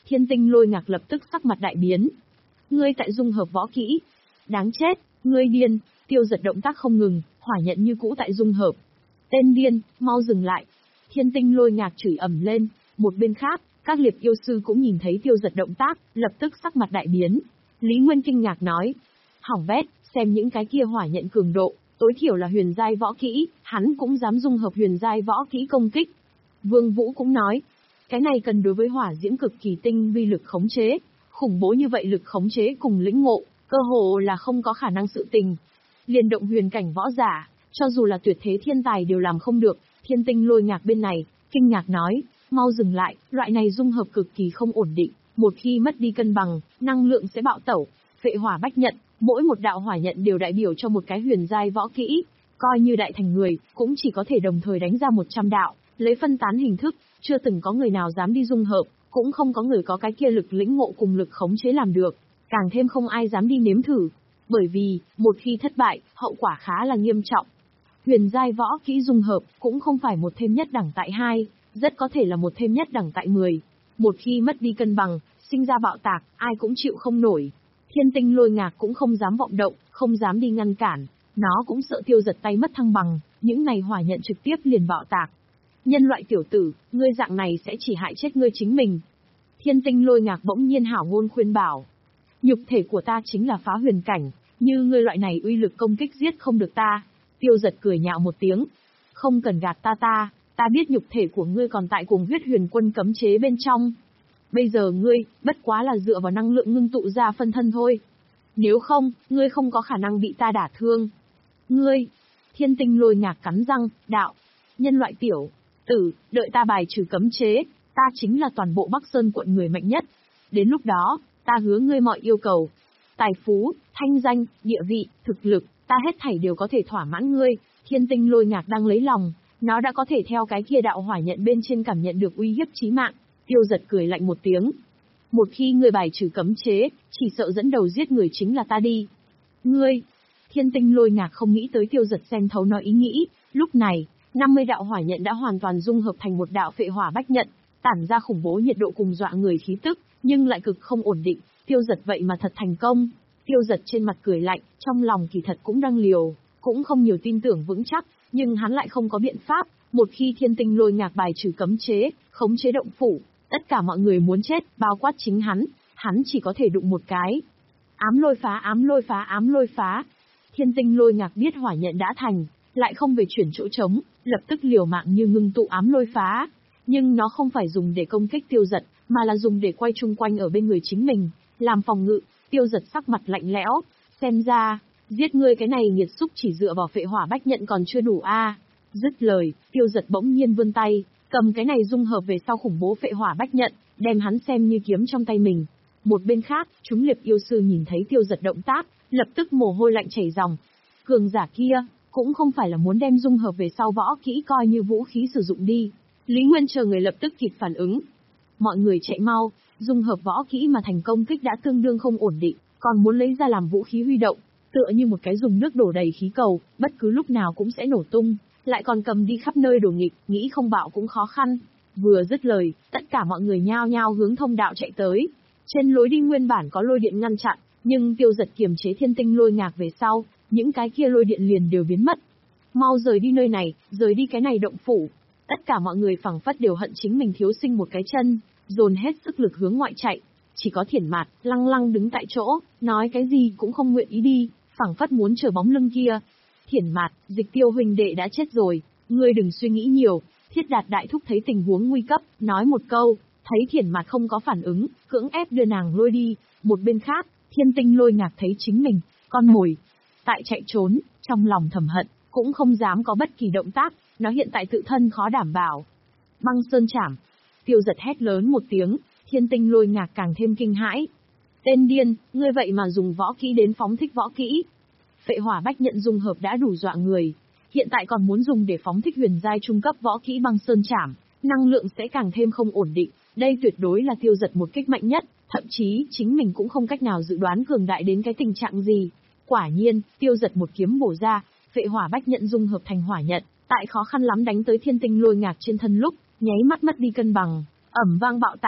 S1: Thiên tinh lôi ngạc lập tức sắc mặt đại biến. Ngươi tại dung hợp võ kỹ. Đáng chết, ngươi điên, Tiêu Giật động tác không ngừng, hỏa nhận như cũ tại dung hợp. Tên điên, mau dừng lại. Thiên tinh lôi ngạc chửi ầm lên, một bên khác, các liệp yêu sư cũng nhìn thấy Tiêu Giật động tác, lập tức sắc mặt đại biến. Lý Nguyên kinh ngạc nói, hỏng bét, xem những cái kia hỏa nhận cường độ, tối thiểu là huyền giai võ kỹ, hắn cũng dám dung hợp huyền giai võ kỹ công kích. Vương Vũ cũng nói, cái này cần đối với hỏa diễm cực kỳ tinh vi lực khống chế, khủng bố như vậy lực khống chế cùng lĩnh ngộ, cơ hồ là không có khả năng sự tình. Liên động huyền cảnh võ giả, cho dù là tuyệt thế thiên tài đều làm không được. Thiên tinh lôi ngạc bên này, kinh ngạc nói, mau dừng lại, loại này dung hợp cực kỳ không ổn định, một khi mất đi cân bằng, năng lượng sẽ bạo tẩu. Phệ hỏa bách nhận, mỗi một đạo hỏa nhận đều đại biểu cho một cái huyền giai võ kỹ, coi như đại thành người, cũng chỉ có thể đồng thời đánh ra một trăm đạo, lấy phân tán hình thức, chưa từng có người nào dám đi dung hợp, cũng không có người có cái kia lực lĩnh ngộ cùng lực khống chế làm được, càng thêm không ai dám đi nếm thử, bởi vì, một khi thất bại, hậu quả khá là nghiêm trọng. Huyền giai võ kỹ dung hợp, cũng không phải một thêm nhất đẳng tại hai, rất có thể là một thêm nhất đẳng tại mười. Một khi mất đi cân bằng, sinh ra bạo tạc, ai cũng chịu không nổi. Thiên tinh lôi ngạc cũng không dám vọng động, không dám đi ngăn cản, nó cũng sợ Tiêu Giật tay mất thăng bằng, những này hỏa nhận trực tiếp liền bạo tạc. Nhân loại tiểu tử, ngươi dạng này sẽ chỉ hại chết ngươi chính mình. Thiên tinh lôi ngạc bỗng nhiên hảo ngôn khuyên bảo. Nhục thể của ta chính là phá huyền cảnh, như ngươi loại này uy lực công kích giết không được ta. Tiêu Giật cười nhạo một tiếng. Không cần gạt ta ta, ta biết nhục thể của ngươi còn tại cùng huyết huyền quân cấm chế bên trong. Bây giờ ngươi, bất quá là dựa vào năng lượng ngưng tụ ra phân thân thôi. Nếu không, ngươi không có khả năng bị ta đả thương. Ngươi, thiên tinh lôi ngạc cắn răng, đạo. Nhân loại tiểu tử, đợi ta bài trừ cấm chế, ta chính là toàn bộ Bắc Sơn quận người mạnh nhất. Đến lúc đó, ta hứa ngươi mọi yêu cầu. Tài phú, thanh danh, địa vị, thực lực, ta hết thảy đều có thể thỏa mãn ngươi. Thiên tinh lôi ngạc đang lấy lòng, nó đã có thể theo cái kia đạo hỏa nhận bên trên cảm nhận được uy hiếp chí mạng. Tiêu Giật cười lạnh một tiếng. Một khi ngươi bài trừ cấm chế, chỉ sợ dẫn đầu giết người chính là ta đi. Ngươi, thiên tinh lôi ngạc không nghĩ tới Tiêu Giật xem thấu nó ý nghĩ, lúc này, năm mươi đạo hỏa nhận đã hoàn toàn dung hợp thành một đạo phệ hỏa bách nhận, tản ra khủng bố nhiệt độ cùng dọa người khí tức, nhưng lại cực không ổn định. Tiêu Giật vậy mà thật thành công. Tiêu Giật trên mặt cười lạnh, trong lòng kỳ thật cũng đang liều, cũng không nhiều tin tưởng vững chắc, nhưng hắn lại không có biện pháp. Một khi thiên tinh lôi ngạc bài trừ cấm chế, khống chế động phủ, tất cả mọi người muốn chết, bao quát chính hắn, hắn chỉ có thể đụng một cái. Ám lôi phá, ám lôi phá, ám lôi phá. Thiên tinh lôi ngạc biết hỏa nhận đã thành, lại không về chuyển chỗ trống, lập tức liều mạng như ngưng tụ ám lôi phá. Nhưng nó không phải dùng để công kích Tiêu Giật, mà là dùng để quay chung quanh ở bên người chính mình, làm phòng ngự. Tiêu Giật sắc mặt lạnh lẽo, xem ra, giết ngươi cái này nghiệt xúc chỉ dựa vào phệ hỏa bách nhận còn chưa đủ a. À. Dứt lời, Tiêu Giật bỗng nhiên vươn tay, cầm cái này dung hợp về sau khủng bố phệ hỏa bách nhận, đem hắn xem như kiếm trong tay mình. Một bên khác, chúng liệp yêu sư nhìn thấy Tiêu Giật động tác, lập tức mồ hôi lạnh chảy ròng. Cường giả kia, cũng không phải là muốn đem dung hợp về sau võ kỹ coi như vũ khí sử dụng đi. Lý Nguyên chờ người lập tức kịp phản ứng. Mọi người chạy mau, dung hợp võ kỹ mà thành công kích đã tương đương không ổn định, còn muốn lấy ra làm vũ khí huy động, tựa như một cái dùng nước đổ đầy khí cầu, bất cứ lúc nào cũng sẽ nổ tung, lại còn cầm đi khắp nơi đổ nghịch, nghĩ không bạo cũng khó khăn. Vừa dứt lời, tất cả mọi người nhao nhao hướng thông đạo chạy tới. Trên lối đi nguyên bản có lôi điện ngăn chặn, nhưng Tiêu Giật kiềm chế thiên tinh lôi ngạc về sau, những cái kia lôi điện liền đều biến mất. Mau rời đi nơi này, rời đi cái này động phủ. Tất cả mọi người phảng phất đều hận chính mình thiếu sinh một cái chân, dồn hết sức lực hướng ngoại chạy. Chỉ có Thiển Mạt lăng lăng đứng tại chỗ, nói cái gì cũng không nguyện ý đi, phảng phất muốn chờ bóng lưng kia. Thiển Mạt, Dịch Tiêu huynh đệ đã chết rồi, ngươi đừng suy nghĩ nhiều. Thiết Đạt đại thúc thấy tình huống nguy cấp, nói một câu, thấy Thiển Mạt không có phản ứng, cưỡng ép đưa nàng lôi đi. Một bên khác, Thiên tinh lôi ngạc thấy chính mình, con mồi, tại chạy trốn, trong lòng thầm hận, cũng không dám có bất kỳ động tác, nó hiện tại tự thân khó đảm bảo. Băng sơn chảm. Tiêu Giật hét lớn một tiếng, thiên tinh lôi ngạc càng thêm kinh hãi. Tên điên, ngươi vậy mà dùng võ kỹ đến phóng thích võ kỹ. Phệ hỏa bách nhận dung hợp đã đủ dọa người, hiện tại còn muốn dùng để phóng thích huyền giai trung cấp võ kỹ băng sơn chảm, năng lượng sẽ càng thêm không ổn định. Đây tuyệt đối là Tiêu Giật một kích mạnh nhất, thậm chí chính mình cũng không cách nào dự đoán cường đại đến cái tình trạng gì. Quả nhiên, Tiêu Giật một kiếm bổ ra, phệ hỏa bách nhận dung hợp thành hỏa nhận, tại khó khăn lắm đánh tới thiên tinh lôi ngạc trên thân lúc, nháy mắt mất đi cân bằng, ầm vang bạo tạc,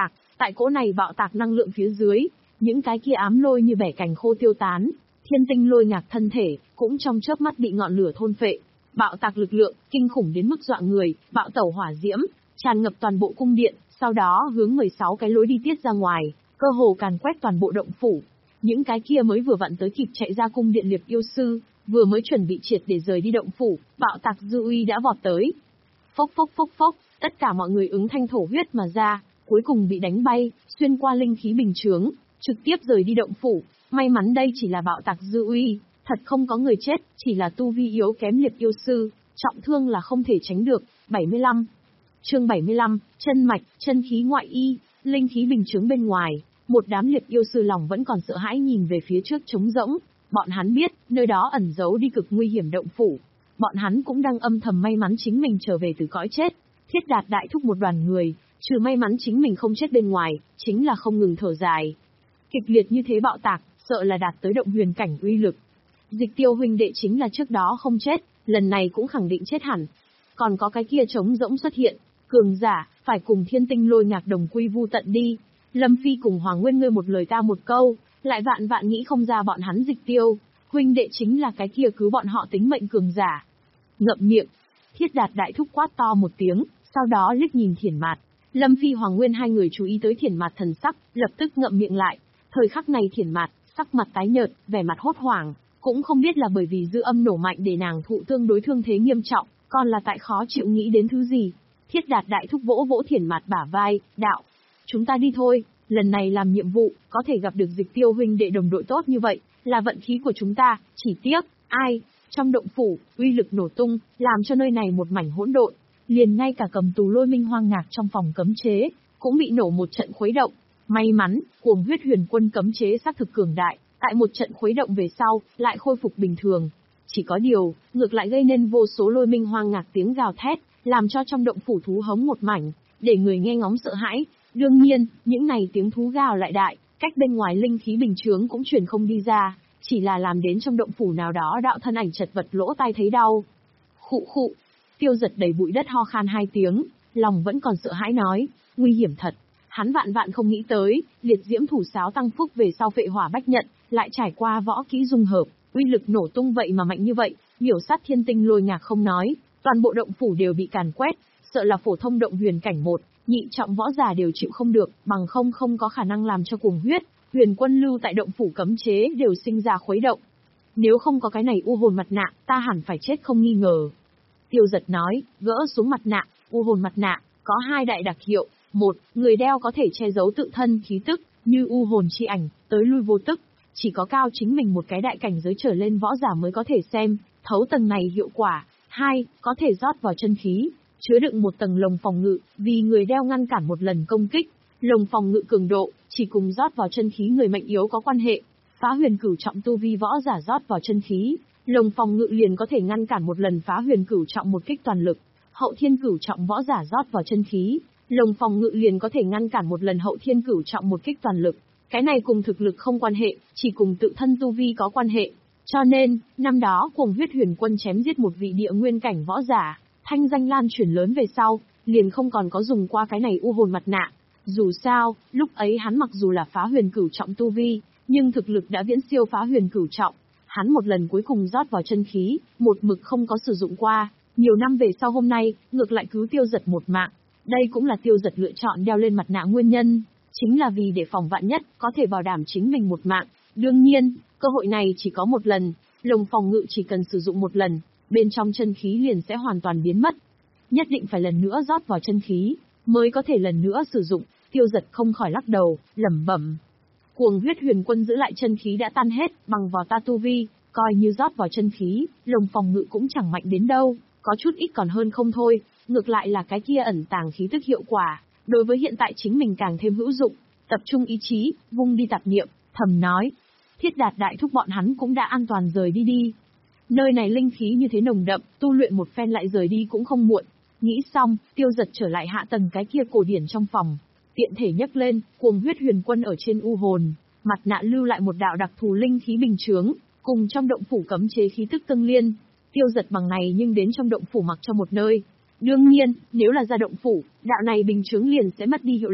S1: Tại cỗ này bạo tạc năng lượng phía dưới, những cái kia ám lôi như bẻ cành khô tiêu tán, thiên tinh lôi ngạc thân thể, cũng trong chớp mắt bị ngọn lửa thôn phệ. Bạo tạc lực lượng, kinh khủng đến mức dọa người, bạo tẩu hỏa diễm, tràn ngập toàn bộ cung điện, sau đó hướng mười sáu cái lối đi tiết ra ngoài, cơ hồ càn quét toàn bộ động phủ. Những cái kia mới vừa vặn tới kịp chạy ra cung điện liệp yêu sư, vừa mới chuẩn bị triệt để rời đi động phủ, bạo tạc dư uy đã vọt tới. Phốc phốc phốc phốc, tất cả mọi người ứng thanh thổ huyết mà ra, cuối cùng bị đánh bay, xuyên qua linh khí bình chướng, trực tiếp rời đi động phủ. May mắn đây chỉ là bạo tạc dư uy, thật không có người chết, chỉ là tu vi yếu kém liệp yêu sư, trọng thương là không thể tránh được. bảy mươi lăm. Chương bảy mươi lăm, chân mạch, chân khí ngoại y, linh khí bình chướng bên ngoài, một đám liệp yêu sư lòng vẫn còn sợ hãi nhìn về phía trước trống rỗng, bọn hắn biết, nơi đó ẩn giấu đi cực nguy hiểm động phủ. Bọn hắn cũng đang âm thầm may mắn chính mình trở về từ cõi chết. Thiết Đạt đại thúc một đoàn người, trừ may mắn chính mình không chết bên ngoài, chính là không ngừng thở dài. Kịch liệt như thế bạo tạc, sợ là đạt tới động huyền cảnh uy lực. Dịch Tiêu huynh đệ chính là trước đó không chết, lần này cũng khẳng định chết hẳn. Còn có cái kia trống rỗng xuất hiện, cường giả, phải cùng thiên tinh lôi ngạc đồng quy vu tận đi. Lâm Phi cùng Hoàng Nguyên ngươi một lời ta một câu, lại vạn vạn nghĩ không ra bọn hắn Dịch Tiêu huynh đệ chính là cái kia cứu bọn họ tính mệnh cường giả. Ngậm miệng. Thiết Đạt đại thúc quát to một tiếng, sau đó liếc nhìn Thiển Mạt. Lâm Phi Hoàng Nguyên hai người chú ý tới Thiển Mạt thần sắc, lập tức ngậm miệng lại. Thời khắc này Thiển Mạt, sắc mặt tái nhợt, vẻ mặt hốt hoảng, cũng không biết là bởi vì dư âm nổ mạnh để nàng thụ tương đối thương thế nghiêm trọng, còn là tại khó chịu nghĩ đến thứ gì. Thiết Đạt đại thúc vỗ vỗ Thiển Mạt bả vai, đạo: chúng ta đi thôi, lần này làm nhiệm vụ, có thể gặp được Dịch Tiêu huynh đệ đồng đội tốt như vậy, là vận khí của chúng ta, chỉ tiếc, ai, trong động phủ, uy lực nổ tung, làm cho nơi này một mảnh hỗn độn, liền ngay cả cầm tù Lôi Minh hoang ngạc trong phòng cấm chế, cũng bị nổ một trận khuấy động. May mắn, cuồng huyết huyền quân cấm chế xác thực cường đại, tại một trận khuấy động về sau, lại khôi phục bình thường. Chỉ có điều, ngược lại gây nên vô số Lôi Minh hoang ngạc tiếng gào thét, làm cho trong động phủ thú hống một mảnh, để người nghe ngóng sợ hãi. Đương nhiên, những này tiếng thú gào lại đại, cách bên ngoài linh khí bình chướng cũng truyền không đi ra, chỉ là làm đến trong động phủ nào đó đạo thân ảnh chật vật lỗ tai thấy đau. Khụ khụ, Tiêu Giật đầy bụi đất ho khan hai tiếng, lòng vẫn còn sợ hãi nói, nguy hiểm thật. Hắn vạn vạn không nghĩ tới, liệt diễm thủ sáo tăng phúc về sau phệ hỏa bách nhận, lại trải qua võ kỹ dung hợp, uy lực nổ tung vậy mà mạnh như vậy, miểu sát thiên tinh lôi ngạc không nói, toàn bộ động phủ đều bị càn quét, sợ là phổ thông động huyền cảnh một, nhị trọng võ giả đều chịu không được, bằng không không có khả năng làm cho cuồng huyết huyền quân lưu tại động phủ cấm chế đều sinh ra khuấy động. Nếu không có cái này u hồn mặt nạ, ta hẳn phải chết không nghi ngờ. Tiêu Giật nói, gỡ xuống mặt nạ, u hồn mặt nạ, có hai đại đặc hiệu. Một, người đeo có thể che giấu tự thân khí tức, như u hồn chi ảnh, tới lui vô tức. Chỉ có cao chính mình một cái đại cảnh giới trở lên võ giả mới có thể xem, thấu tầng này hiệu quả. Hai, có thể rót vào chân khí, chứa đựng một tầng lồng phòng ngự, vì người đeo ngăn cản một lần công kích. Lồng phòng ngự cường độ, chỉ cùng rót vào chân khí người mạnh yếu có quan hệ. Phá huyền cửu trọng tu vi võ giả rót vào chân khí, lồng phòng ngự liền có thể ngăn cản một lần phá huyền cửu trọng một kích toàn lực. Hậu thiên cửu trọng võ giả rót vào chân khí, lồng phòng ngự liền có thể ngăn cản một lần hậu thiên cửu trọng một kích toàn lực. Cái này cùng thực lực không quan hệ, chỉ cùng tự thân tu vi có quan hệ. Cho nên, năm đó cuồng huyết huyền quân chém giết một vị địa nguyên cảnh võ giả, thanh danh lan truyền lớn về sau, liền không còn có dùng qua cái này u hồn mặt nạ. Dù sao, lúc ấy hắn mặc dù là phá huyền cửu trọng tu vi, nhưng thực lực đã viễn siêu phá huyền cửu trọng. Hắn một lần cuối cùng rót vào chân khí, một mực không có sử dụng qua. Nhiều năm về sau hôm nay, ngược lại cứu Tiêu Giật một mạng. Đây cũng là Tiêu Giật lựa chọn đeo lên mặt nạ nguyên nhân, chính là vì để phòng vạn nhất, có thể bảo đảm chính mình một mạng. Đương nhiên, cơ hội này chỉ có một lần, lồng phòng ngự chỉ cần sử dụng một lần, bên trong chân khí liền sẽ hoàn toàn biến mất. Nhất định phải lần nữa rót vào chân khí, mới có thể lần nữa sử dụng. Tiêu Giật không khỏi lắc đầu, lẩm bẩm. Cuồng huyết huyền quân giữ lại chân khí đã tan hết, bằng vào ta tu vi, coi như rót vào chân khí, lồng phòng ngự cũng chẳng mạnh đến đâu, có chút ít còn hơn không thôi, ngược lại là cái kia ẩn tàng khí tức hiệu quả, đối với hiện tại chính mình càng thêm hữu dụng. Tập trung ý chí, vung đi tạp niệm, thầm nói. Thiết Đạt đại thúc bọn hắn cũng đã an toàn rời đi đi. Nơi này linh khí như thế nồng đậm, tu luyện một phen lại rời đi cũng không muộn. Nghĩ xong, Tiêu Giật trở lại hạ tầng cái kia cổ điển trong phòng. Tiện thể nhấc lên, cuồng huyết huyền quân ở trên u hồn, mặt nạ lưu lại một đạo đặc thù linh khí bình chướng, cùng trong động phủ cấm chế khí tức tương liên. Tiêu Giật bằng này nhưng đến trong động phủ mặc cho một nơi. Đương nhiên, nếu là ra động phủ, đạo này bình chướng liền sẽ mất đi hiệu lực.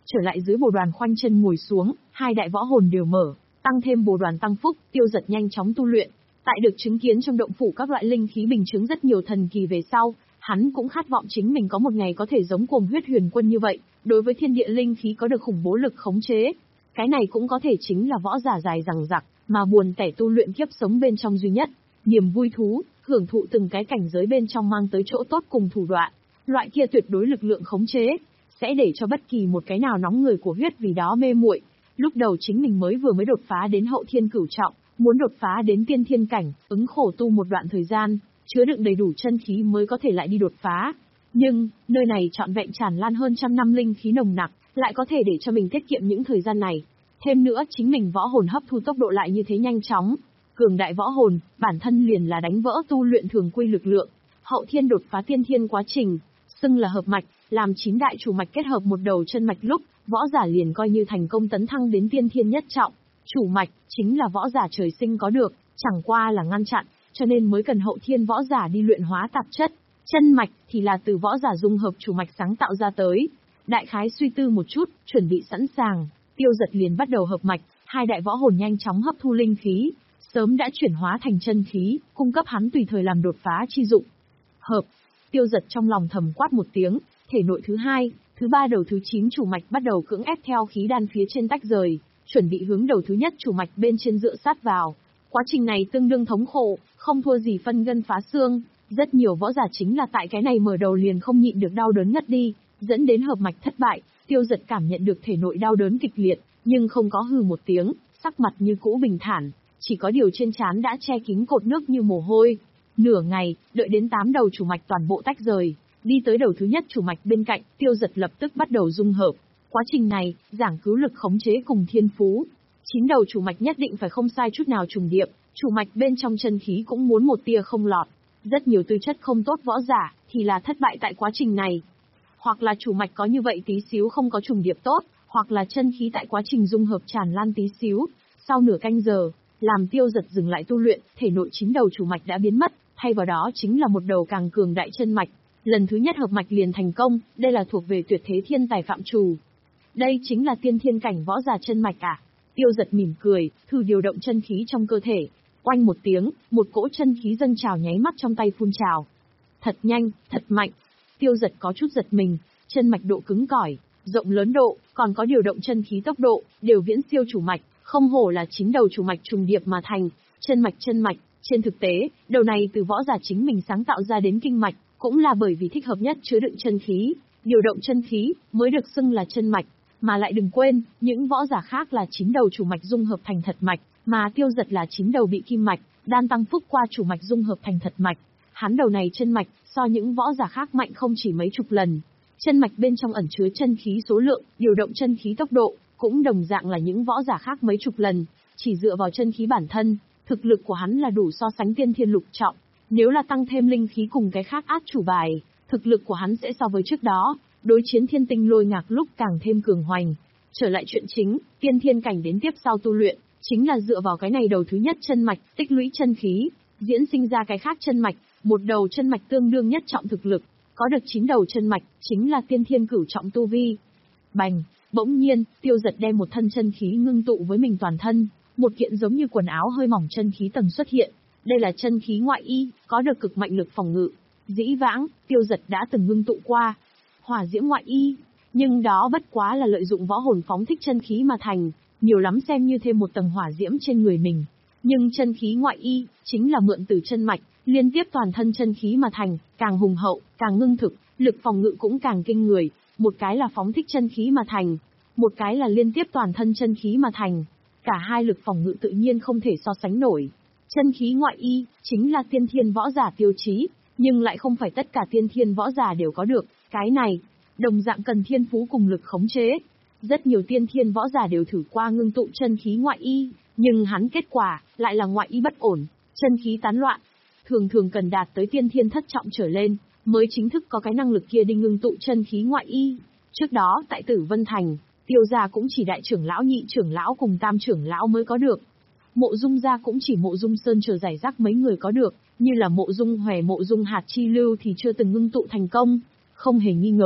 S1: Trở lại dưới bồ đoàn khoanh chân ngồi xuống, hai đại võ hồn đều mở, tăng thêm bồ đoàn tăng phúc, Tiêu Dật nhanh chóng tu luyện. Tại được chứng kiến trong động phủ các loại linh khí bình chứng rất nhiều thần kỳ về sau, hắn cũng khát vọng chính mình có một ngày có thể giống Cuồng Huyết Huyền Quân như vậy, đối với thiên địa linh khí có được khủng bố lực khống chế. Cái này cũng có thể chính là võ giả dài dằng dặc, mà buồn tẻ tu luyện kiếp sống bên trong duy nhất, niềm vui thú, hưởng thụ từng cái cảnh giới bên trong mang tới chỗ tốt cùng thủ đoạn. Loại kia tuyệt đối lực lượng khống chế, sẽ để cho bất kỳ một cái nào nóng người của huyết vì đó mê muội. Lúc đầu chính mình mới vừa mới đột phá đến hậu thiên cửu trọng, muốn đột phá đến tiên thiên cảnh, ứng khổ tu một đoạn thời gian, chứa đựng đầy đủ chân khí mới có thể lại đi đột phá. Nhưng, nơi này trọn vẹn tràn lan hơn trăm năm linh khí nồng nặc, lại có thể để cho mình tiết kiệm những thời gian này. Thêm nữa chính mình võ hồn hấp thu tốc độ lại như thế nhanh chóng. Cường đại võ hồn, bản thân liền là đánh vỡ tu luyện thường quy lực lượng. Hậu thiên đột phá tiên thiên quá trình, xưng là hợp mạch, làm chín đại chủ mạch kết hợp một đầu chân mạch lúc, võ giả liền coi như thành công tấn thăng đến tiên thiên nhất trọng. Chủ mạch, chính là võ giả trời sinh có được, chẳng qua là ngăn chặn, cho nên mới cần hậu thiên võ giả đi luyện hóa tạp chất. Chân mạch, thì là từ võ giả dung hợp chủ mạch sáng tạo ra tới. Đại khái suy tư một chút, chuẩn bị sẵn sàng, Tiêu Dật liền bắt đầu hợp mạch, hai đại võ hồn nhanh chóng hấp thu linh khí, sớm đã chuyển hóa thành chân khí, cung cấp hắn tùy thời làm đột phá chi dụng. Hợp, Tiêu Dật trong lòng thầm quát một tiếng, thể nội thứ hai, thứ ba đầu thứ chín chủ mạch bắt đầu cưỡng ép theo khí đan phía trên tách rời, chuẩn bị hướng đầu thứ nhất chủ mạch bên trên dựa sát vào. Quá trình này tương đương thống khổ, không thua gì phân gân phá xương, rất nhiều võ giả chính là tại cái này mở đầu liền không nhịn được đau đớn ngất đi, dẫn đến hợp mạch thất bại. Tiêu Dật cảm nhận được thể nội đau đớn kịch liệt, nhưng không có hừ một tiếng, sắc mặt như cũ bình thản, chỉ có điều trên trán đã che kín cột nước như mồ hôi. Nửa ngày, đợi đến tám đầu chủ mạch toàn bộ tách rời, đi tới đầu thứ nhất chủ mạch bên cạnh, Tiêu Dật lập tức bắt đầu dung hợp. Quá trình này, giảng cứu lực khống chế cùng thiên phú. Chín đầu chủ mạch nhất định phải không sai chút nào trùng điệp, chủ mạch bên trong chân khí cũng muốn một tia không lọt. Rất nhiều tư chất không tốt võ giả, thì là thất bại tại quá trình này. Hoặc là chủ mạch có như vậy tí xíu không có trùng điệp tốt, hoặc là chân khí tại quá trình dung hợp tràn lan tí xíu. Sau nửa canh giờ, làm Tiêu Dật dừng lại tu luyện, thể nội chín đầu chủ mạch đã biến mất, thay vào đó chính là một đầu càng cường đại chân mạch. Lần thứ nhất hợp mạch liền thành công, đây là thuộc về tuyệt thế thiên tài phạm trù. Đây chính là tiên thiên cảnh võ giả chân mạch à? Tiêu Dật mỉm cười, thử điều động chân khí trong cơ thể. Oanh một tiếng, một cỗ chân khí dâng trào nháy mắt trong tay phun trào. Thật nhanh, thật mạnh. Tiêu Dật có chút giật mình, chân mạch độ cứng cỏi, rộng lớn độ, còn có điều động chân khí tốc độ, đều viễn siêu chủ mạch, không hổ là chín đầu chủ mạch trùng điệp mà thành, chân mạch chân mạch. Trên thực tế, đầu này từ võ giả chính mình sáng tạo ra đến kinh mạch, cũng là bởi vì thích hợp nhất chứa đựng chân khí, điều động chân khí, mới được xưng là chân mạch. Mà lại đừng quên, những võ giả khác là chín đầu chủ mạch dung hợp thành thật mạch, mà Tiêu Dật là chín đầu bị kim mạch, đan tăng phúc qua chủ mạch dung hợp thành thật mạch. Hắn đầu này chân mạch, so những võ giả khác mạnh không chỉ mấy chục lần. Chân mạch bên trong ẩn chứa chân khí số lượng, điều động chân khí tốc độ, cũng đồng dạng là những võ giả khác mấy chục lần. Chỉ dựa vào chân khí bản thân, thực lực của hắn là đủ so sánh tiên thiên lục trọng. Nếu là tăng thêm linh khí cùng cái khác át chủ bài, thực lực của hắn sẽ so với trước đó, đối chiến thiên tinh lôi ngạc lúc càng thêm cường hoành. Trở lại chuyện chính, tiên thiên cảnh đến tiếp sau tu luyện, chính là dựa vào cái này đầu thứ nhất chân mạch, tích lũy chân khí, diễn sinh ra cái khác chân mạch, một đầu chân mạch tương đương nhất trọng thực lực, có được chín đầu chân mạch, chính là tiên thiên cửu trọng tu vi. Bành, bỗng nhiên, Tiêu Dật đem một thân chân khí ngưng tụ với mình toàn thân, một kiện giống như quần áo hơi mỏng chân khí tầng xuất hiện. Đây là chân khí ngoại y, có được cực mạnh lực phòng ngự. Dĩ vãng, Tiêu Dật đã từng ngưng tụ qua hỏa diễm ngoại y, nhưng đó bất quá là lợi dụng võ hồn phóng thích chân khí mà thành, nhiều lắm xem như thêm một tầng hỏa diễm trên người mình. Nhưng chân khí ngoại y, chính là mượn từ chân mạch, liên tiếp toàn thân chân khí mà thành, càng hùng hậu, càng ngưng thực, lực phòng ngự cũng càng kinh người, một cái là phóng thích chân khí mà thành, một cái là liên tiếp toàn thân chân khí mà thành. Cả hai lực phòng ngự tự nhiên không thể so sánh nổi. Chân khí ngoại y, chính là tiên thiên võ giả tiêu chí, nhưng lại không phải tất cả tiên thiên võ giả đều có được, cái này, đồng dạng cần thiên phú cùng lực khống chế. Rất nhiều tiên thiên võ giả đều thử qua ngưng tụ chân khí ngoại y, nhưng hắn kết quả, lại là ngoại y bất ổn, chân khí tán loạn. Thường thường cần đạt tới tiên thiên thất trọng trở lên, mới chính thức có cái năng lực kia đi ngưng tụ chân khí ngoại y. Trước đó, tại Tử Vân Thành, Tiêu gia cũng chỉ đại trưởng lão nhị trưởng lão cùng tam trưởng lão mới có được. Mộ Dung gia cũng chỉ Mộ Dung Sơn chờ giải rác mấy người có được, như là Mộ Dung Hòe Mộ Dung Hạt Chi Lưu thì chưa từng ngưng tụ thành công. Không hề nghi ngờ,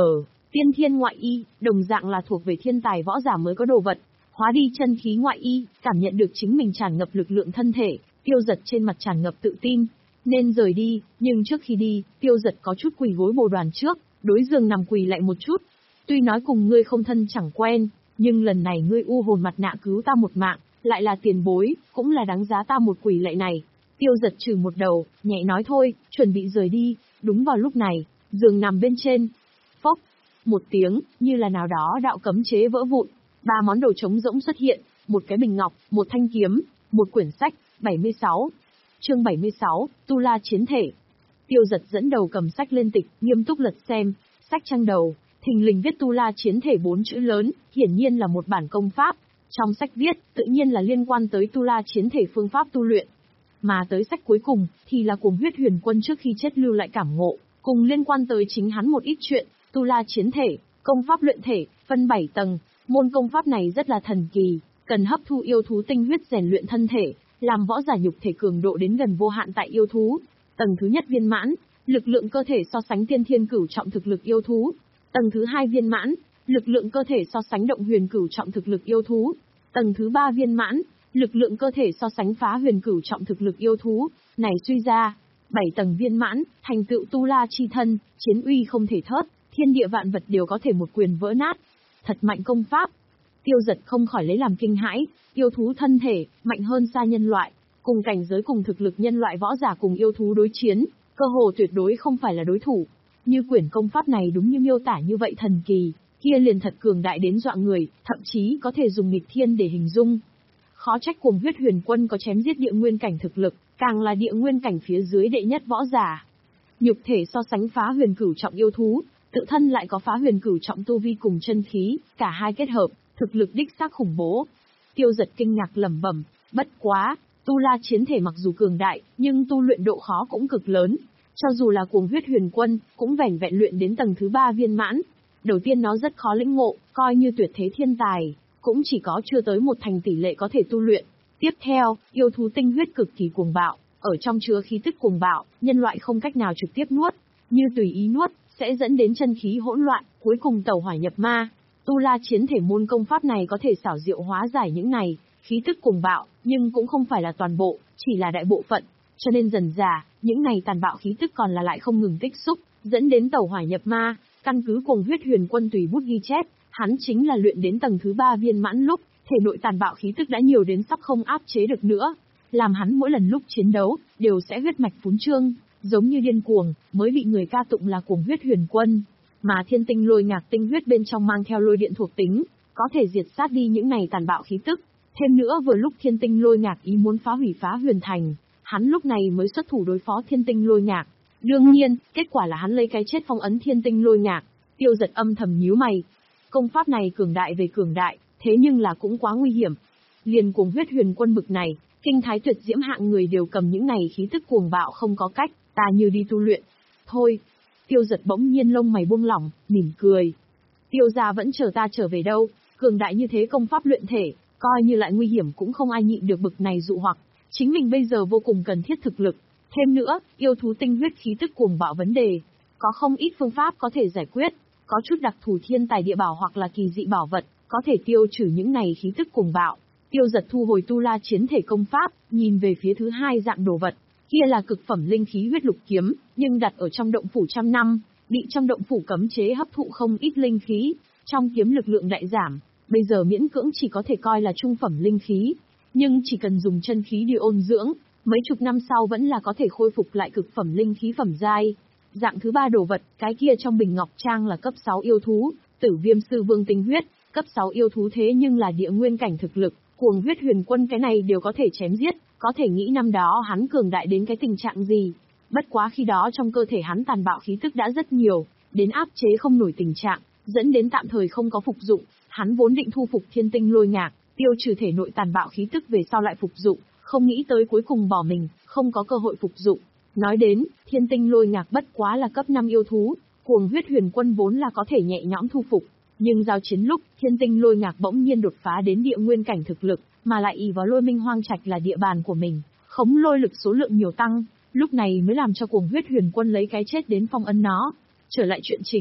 S1: Tiên thiên ngoại y, đồng dạng là thuộc về thiên tài võ giả mới có đồ vật. Hóa đi chân khí ngoại y, cảm nhận được chính mình tràn ngập lực lượng thân thể, Tiêu Dật trên mặt tràn ngập tự tin. Nên rời đi, nhưng trước khi đi, Tiêu Dật có chút quỳ gối bồ đoàn trước, đối giường nằm quỳ lại một chút. Tuy nói cùng ngươi không thân chẳng quen, nhưng lần này ngươi u hồn mặt nạ cứu ta một mạng, lại là tiền bối, cũng là đáng giá ta một quỳ lạy này. Tiêu Dật trừ một đầu, nhẹ nói thôi, chuẩn bị rời đi. Đúng vào lúc này, giường nằm bên trên. Phốc, một tiếng, như là nào đó đạo cấm chế vỡ vụn. Ba món đồ trống rỗng xuất hiện, một cái bình ngọc, một thanh kiếm, một quyển sách. bảy mươi sáu. Chương bảy mươi sáu, Tu La Chiến Thể. Tiêu Dật dẫn đầu cầm sách lên tịch, nghiêm túc lật xem. Sách trang đầu, thình lình viết Tu La Chiến Thể bốn chữ lớn, hiển nhiên là một bản công pháp. Trong sách viết, tự nhiên là liên quan tới Tu La Chiến Thể phương pháp tu luyện. Mà tới sách cuối cùng, thì là Cuồng Huyết Huyền Quân trước khi chết lưu lại cảm ngộ, cùng liên quan tới chính hắn một ít chuyện. Tu La Chiến Thể, công pháp luyện thể, phân bảy tầng. Môn công pháp này rất là thần kỳ, cần hấp thu yêu thú tinh huyết rèn luyện thân thể, làm võ giả nhục thể cường độ đến gần vô hạn tại yêu thú. Tầng thứ nhất viên mãn, lực lượng cơ thể so sánh tiên thiên cửu trọng thực lực yêu thú. Tầng thứ hai viên mãn, lực lượng cơ thể so sánh động huyền cửu trọng thực lực yêu thú. Tầng thứ ba viên mãn, lực lượng cơ thể so sánh phá huyền cửu trọng thực lực yêu thú. Này suy ra, bảy tầng viên mãn, thành tựu tu la chi thân, chiến uy không thể thớt, thiên địa vạn vật đều có thể một quyền vỡ nát. Thật mạnh công pháp. Tiêu Dật không khỏi lấy làm kinh hãi, yêu thú thân thể, mạnh hơn xa nhân loại, cùng cảnh giới cùng thực lực nhân loại võ giả cùng yêu thú đối chiến, cơ hồ tuyệt đối không phải là đối thủ. Như quyển công pháp này đúng như miêu tả như vậy thần kỳ, kia liền thật cường đại đến dọa người, thậm chí có thể dùng nghịch thiên để hình dung. Khó trách Cuồng Huyết Huyền Quân có chém giết địa nguyên cảnh thực lực, càng là địa nguyên cảnh phía dưới đệ nhất võ giả. Nhục thể so sánh phá huyền cửu trọng yêu thú, tự thân lại có phá huyền cửu trọng tu vi cùng chân khí, cả hai kết hợp, thực lực đích xác khủng bố. Tiêu Dật kinh ngạc lẩm bẩm, bất quá, Tu La Chiến Thể mặc dù cường đại, nhưng tu luyện độ khó cũng cực lớn. Cho dù là Cuồng Huyết Huyền Quân, cũng vẻn vẹn luyện đến tầng thứ ba viên mãn. Đầu tiên nó rất khó lĩnh ngộ, coi như tuyệt thế thiên tài, cũng chỉ có chưa tới một thành tỷ lệ có thể tu luyện. Tiếp theo, yêu thú tinh huyết cực kỳ cuồng bạo, ở trong chứa khí tức cuồng bạo, nhân loại không cách nào trực tiếp nuốt, như tùy ý nuốt, sẽ dẫn đến chân khí hỗn loạn, cuối cùng tẩu hỏa nhập ma. Tu La Chiến Thể môn công pháp này có thể xảo diệu hóa giải những này, khí tức cuồng bạo, nhưng cũng không phải là toàn bộ, chỉ là đại bộ phận, cho nên dần dà, những này tàn bạo khí tức còn là lại không ngừng tích xúc, dẫn đến tẩu hỏa nhập ma. Căn cứ Cuồng Huyết Huyền Quân tùy bút ghi chép, hắn chính là luyện đến tầng thứ ba viên mãn lúc, thể nội tàn bạo khí tức đã nhiều đến sắp không áp chế được nữa, làm hắn mỗi lần lúc chiến đấu đều sẽ huyết mạch phún trương, giống như điên cuồng, mới bị người ca tụng là Cuồng Huyết Huyền Quân. Mà thiên tinh lôi ngạc tinh huyết bên trong mang theo lôi điện thuộc tính, có thể diệt sát đi những này tàn bạo khí tức. Thêm nữa vừa lúc thiên tinh lôi ngạc ý muốn phá hủy phá huyền thành, hắn lúc này mới xuất thủ đối phó thiên tinh lôi ngạc. Đương nhiên, kết quả là hắn lấy cái chết phong ấn thiên tinh lôi ngạc. Tiêu Dật âm thầm nhíu mày. Công pháp này cường đại về cường đại, thế nhưng là cũng quá nguy hiểm. Liền Cuồng Huyết Huyền Quân bực này, kinh thái tuyệt diễm hạng người đều cầm những này khí tức cuồng bạo không có cách, ta như đi tu luyện. Thôi. Tiêu Dật bỗng nhiên lông mày buông lỏng, mỉm cười. Tiêu gia vẫn chờ ta trở về đâu, cường đại như thế công pháp luyện thể, coi như lại nguy hiểm cũng không ai nhịn được bực này dụ hoặc. Chính mình bây giờ vô cùng cần thiết thực lực. Thêm nữa, yêu thú tinh huyết khí tức cuồng bạo vấn đề, có không ít phương pháp có thể giải quyết, có chút đặc thù thiên tài địa bảo hoặc là kỳ dị bảo vật, có thể tiêu trừ những này khí tức cuồng bạo. Tiêu Dật thu hồi Tu La Chiến Thể công pháp, nhìn về phía thứ hai dạng đồ vật, kia là cực phẩm linh khí huyết lục kiếm, nhưng đặt ở trong động phủ trăm năm, bị trong động phủ cấm chế hấp thụ không ít linh khí, trong kiếm lực lượng đại giảm, bây giờ miễn cưỡng chỉ có thể coi là trung phẩm linh khí, nhưng chỉ cần dùng chân khí đi ôn dưỡng, mấy chục năm sau vẫn là có thể khôi phục lại cực phẩm linh khí phẩm giai. Dạng thứ ba đồ vật, cái kia trong bình ngọc trang là cấp sáu yêu thú, Tử Viêm Sư Vương tinh huyết, cấp sáu yêu thú thế nhưng là địa nguyên cảnh thực lực, Cuồng Huyết Huyền Quân cái này đều có thể chém giết, có thể nghĩ năm đó hắn cường đại đến cái tình trạng gì. Bất quá khi đó trong cơ thể hắn tàn bạo khí tức đã rất nhiều, đến áp chế không nổi tình trạng, dẫn đến tạm thời không có phục dụng, hắn vốn định thu phục thiên tinh lôi ngạc, tiêu trừ thể nội tàn bạo khí tức về sau lại phục dụng, không nghĩ tới cuối cùng bỏ mình, không có cơ hội phục dụng. Nói đến, thiên tinh lôi ngạc bất quá là cấp năm yêu thú, Cuồng Huyết Huyền Quân vốn là có thể nhẹ nhõm thu phục, nhưng giao chiến lúc, thiên tinh lôi ngạc bỗng nhiên đột phá đến địa nguyên cảnh thực lực, mà lại ỷ vào Lôi Minh Hoang Trạch là địa bàn của mình, khống lôi lực số lượng nhiều tăng, lúc này mới làm cho Cuồng Huyết Huyền Quân lấy cái chết đến phong ấn nó. Trở lại chuyện chính,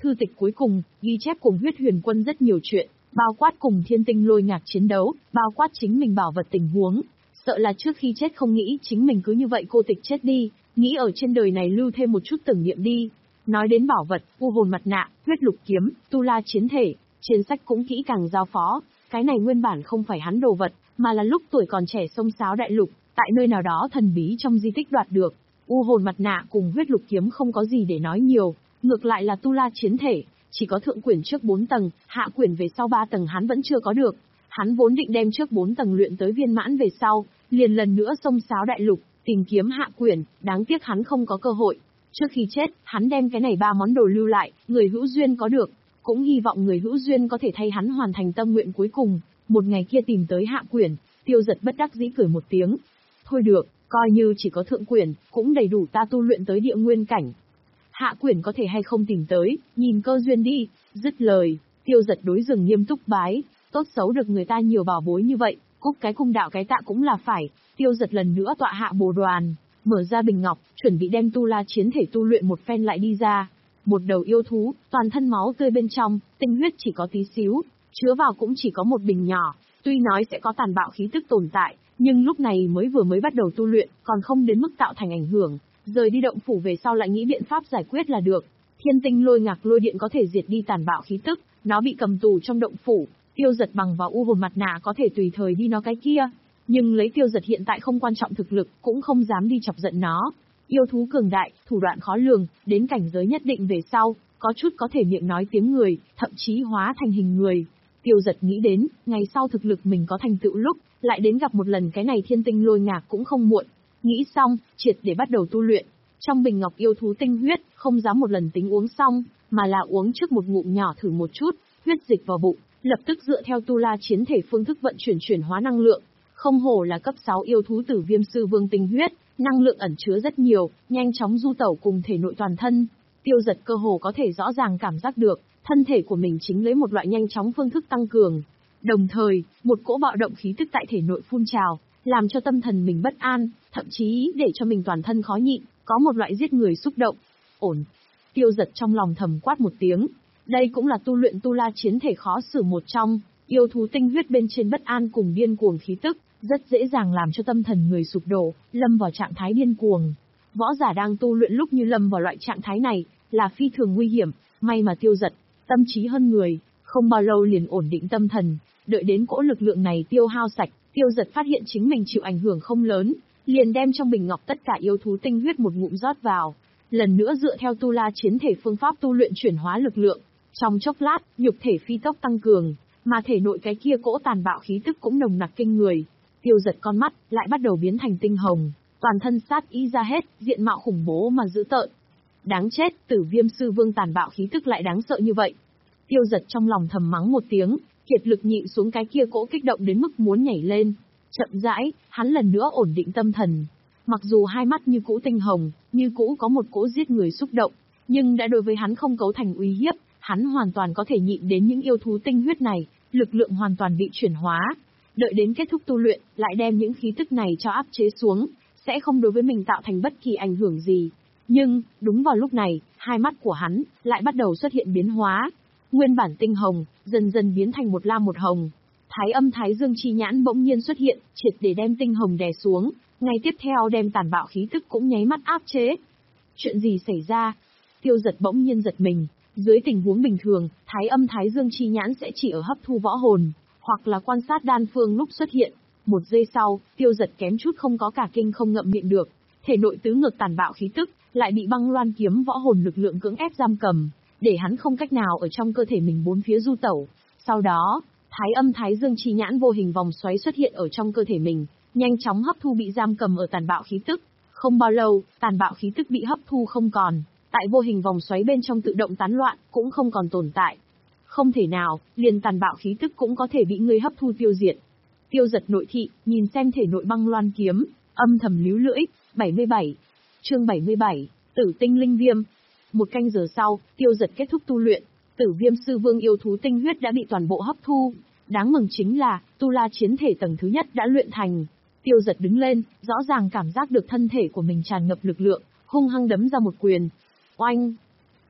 S1: Thư tịch cuối cùng, ghi chép cùng huyết huyền quân rất nhiều chuyện, bao quát cùng thiên tinh lôi ngạc chiến đấu, bao quát chính mình bảo vật tình huống. Sợ là trước khi chết không nghĩ chính mình cứ như vậy cô tịch chết đi, nghĩ ở trên đời này lưu thêm một chút tưởng niệm đi. Nói đến bảo vật, u hồn mặt nạ, huyết lục kiếm, tu la chiến thể, trên sách cũng kỹ càng giao phó, cái này nguyên bản không phải hắn đồ vật, mà là lúc tuổi còn trẻ xông xáo đại lục, tại nơi nào đó thần bí trong di tích đoạt được. U hồn mặt nạ cùng huyết lục kiếm không có gì để nói nhiều, ngược lại là tu la chiến thể, chỉ có thượng quyển trước bốn tầng, hạ quyển về sau ba tầng hắn vẫn chưa có được. Hắn vốn định đem trước bốn tầng luyện tới viên mãn về sau, liền lần nữa xông xáo đại lục, tìm kiếm hạ quyển, đáng tiếc hắn không có cơ hội. Trước khi chết, hắn đem cái này ba món đồ lưu lại, người hữu duyên có được, cũng hy vọng người hữu duyên có thể thay hắn hoàn thành tâm nguyện cuối cùng. Một ngày kia tìm tới hạ quyển, Tiêu Giật bất đắc dĩ cười một tiếng. Thôi được, coi như chỉ có thượng quyển, cũng đầy đủ ta tu luyện tới địa nguyên cảnh. Hạ quyển có thể hay không tìm tới, nhìn cơ duyên đi. Dứt lời, Tiêu Giật đối rừng nghiêm túc bái, tốt xấu được người ta nhiều bảo bối như vậy, cúc cái cung đạo cái tạ cũng là phải. Tiêu Giật lần nữa tọa hạ bồ đoàn, mở ra bình ngọc, chuẩn bị đem tu la chiến thể tu luyện một phen lại đi ra. Một đầu yêu thú, toàn thân máu tươi bên trong, tinh huyết chỉ có tí xíu, chứa vào cũng chỉ có một bình nhỏ, tuy nói sẽ có tàn bạo khí tức tồn tại, nhưng lúc này mới vừa mới bắt đầu tu luyện, còn không đến mức tạo thành ảnh hưởng, rời đi động phủ về sau lại nghĩ biện pháp giải quyết là được. Thiên tinh lôi ngạc lôi điện có thể diệt đi tàn bạo khí tức, nó bị cầm tù trong động phủ, Tiêu Giật bằng vào u hồn mặt nạ có thể tùy thời đi nó cái kia, nhưng lấy Tiêu Giật hiện tại không quan trọng thực lực, cũng không dám đi chọc giận nó. Yêu thú cường đại, thủ đoạn khó lường, đến cảnh giới nhất định về sau, có chút có thể miệng nói tiếng người, thậm chí hóa thành hình người. Tiêu Giật nghĩ đến, ngày sau thực lực mình có thành tựu lúc, lại đến gặp một lần cái này thiên tinh lôi ngạc cũng không muộn. Nghĩ xong, triệt để bắt đầu tu luyện. Trong bình ngọc yêu thú tinh huyết, không dám một lần tính uống xong, mà là uống trước một ngụm nhỏ thử một chút, huyết dịch vào bụng, lập tức dựa theo tu la chiến thể phương thức vận chuyển chuyển hóa năng lượng. Không hổ là cấp sáu yêu thú Tử Viêm Sư Vương tinh huyết, năng lượng ẩn chứa rất nhiều, nhanh chóng du tẩu cùng thể nội toàn thân. Tiêu Giật cơ hồ có thể rõ ràng cảm giác được, thân thể của mình chính lấy một loại nhanh chóng phương thức tăng cường. Đồng thời, một cỗ bạo động khí tức tại thể nội phun trào, làm cho tâm thần mình bất an, thậm chí để cho mình toàn thân khó nhịn, có một loại giết người xúc động. Ổn. Tiêu Giật trong lòng thầm quát một tiếng. Đây cũng là tu luyện tu la chiến thể khó xử một trong, yêu thú tinh huyết bên trên bất an cùng điên cuồng khí tức, rất dễ dàng làm cho tâm thần người sụp đổ, lâm vào trạng thái điên cuồng. Võ giả đang tu luyện lúc như lâm vào loại trạng thái này, là phi thường nguy hiểm, may mà Tiêu Giật, tâm trí hơn người, không bao lâu liền ổn định tâm thần, đợi đến cỗ lực lượng này tiêu hao sạch, Tiêu Giật phát hiện chính mình chịu ảnh hưởng không lớn, liền đem trong bình ngọc tất cả yêu thú tinh huyết một ngụm rót vào, lần nữa dựa theo tu la chiến thể phương pháp tu luyện chuyển hóa lực lượng. Trong chốc lát, nhục thể phi tốc tăng cường, mà thể nội cái kia cỗ tàn bạo khí tức cũng nồng nặc kinh người. Tiêu Giật con mắt lại bắt đầu biến thành tinh hồng, toàn thân sát ý ra hết, diện mạo khủng bố mà dữ tợn. Đáng chết, Tử Viêm Sư Vương tàn bạo khí tức lại đáng sợ như vậy. Tiêu Giật trong lòng thầm mắng một tiếng, kiệt lực nhịn xuống cái kia cỗ kích động đến mức muốn nhảy lên. Chậm rãi, hắn lần nữa ổn định tâm thần. Mặc dù hai mắt như cũ tinh hồng, như cũ có một cỗ giết người xúc động, nhưng đã đối với hắn không cấu thành uy hiếp, hắn hoàn toàn có thể nhịn đến những yêu thú tinh huyết này, lực lượng hoàn toàn bị chuyển hóa. Đợi đến kết thúc tu luyện, lại đem những khí tức này cho áp chế xuống, sẽ không đối với mình tạo thành bất kỳ ảnh hưởng gì. Nhưng, đúng vào lúc này, hai mắt của hắn lại bắt đầu xuất hiện biến hóa. Nguyên bản tinh hồng, dần dần biến thành một lam một hồng. Thái âm thái dương chi nhãn bỗng nhiên xuất hiện, triệt để đem tinh hồng đè xuống, ngay tiếp theo đem tàn bạo khí tức cũng nháy mắt áp chế. Chuyện gì xảy ra? Tiêu Giật bỗng nhiên giật mình. Dưới tình huống bình thường, thái âm thái dương chi nhãn sẽ chỉ ở hấp thu võ hồn, hoặc là quan sát đan phương lúc xuất hiện. Một giây sau, Tiêu Giật kém chút không có cả kinh không ngậm miệng được. Thể nội tứ ngược tàn bạo khí tức, lại bị băng loan kiếm võ hồn lực lượng cưỡng ép giam cầm, để hắn không cách nào ở trong cơ thể mình bốn phía du tẩu. Sau đó, thái âm thái dương chi nhãn vô hình vòng xoáy xuất hiện ở trong cơ thể mình, nhanh chóng hấp thu bị giam cầm ở tàn bạo khí tức. Không bao lâu, tàn bạo khí tức bị hấp thu không còn, tại vô hình vòng xoáy bên trong tự động tán loạn, cũng không còn tồn tại. Không thể nào, liền tàn bạo khí tức cũng có thể bị ngươi hấp thu tiêu diệt. Tiêu Giật nội thị, nhìn xem thể nội băng loan kiếm, âm thầm líu lưỡi. bảy mươi bảy. Chương bảy mươi bảy, Tử Tinh Linh Viêm. Một canh giờ sau, Tiêu Giật kết thúc tu luyện, Tử Viêm Sư Vương yêu thú tinh huyết đã bị toàn bộ hấp thu. Đáng mừng chính là, tu la chiến thể tầng thứ nhất đã luyện thành. Tiêu Giật đứng lên, rõ ràng cảm giác được thân thể của mình tràn ngập lực lượng, hung hăng đấm ra một quyền. Oanh!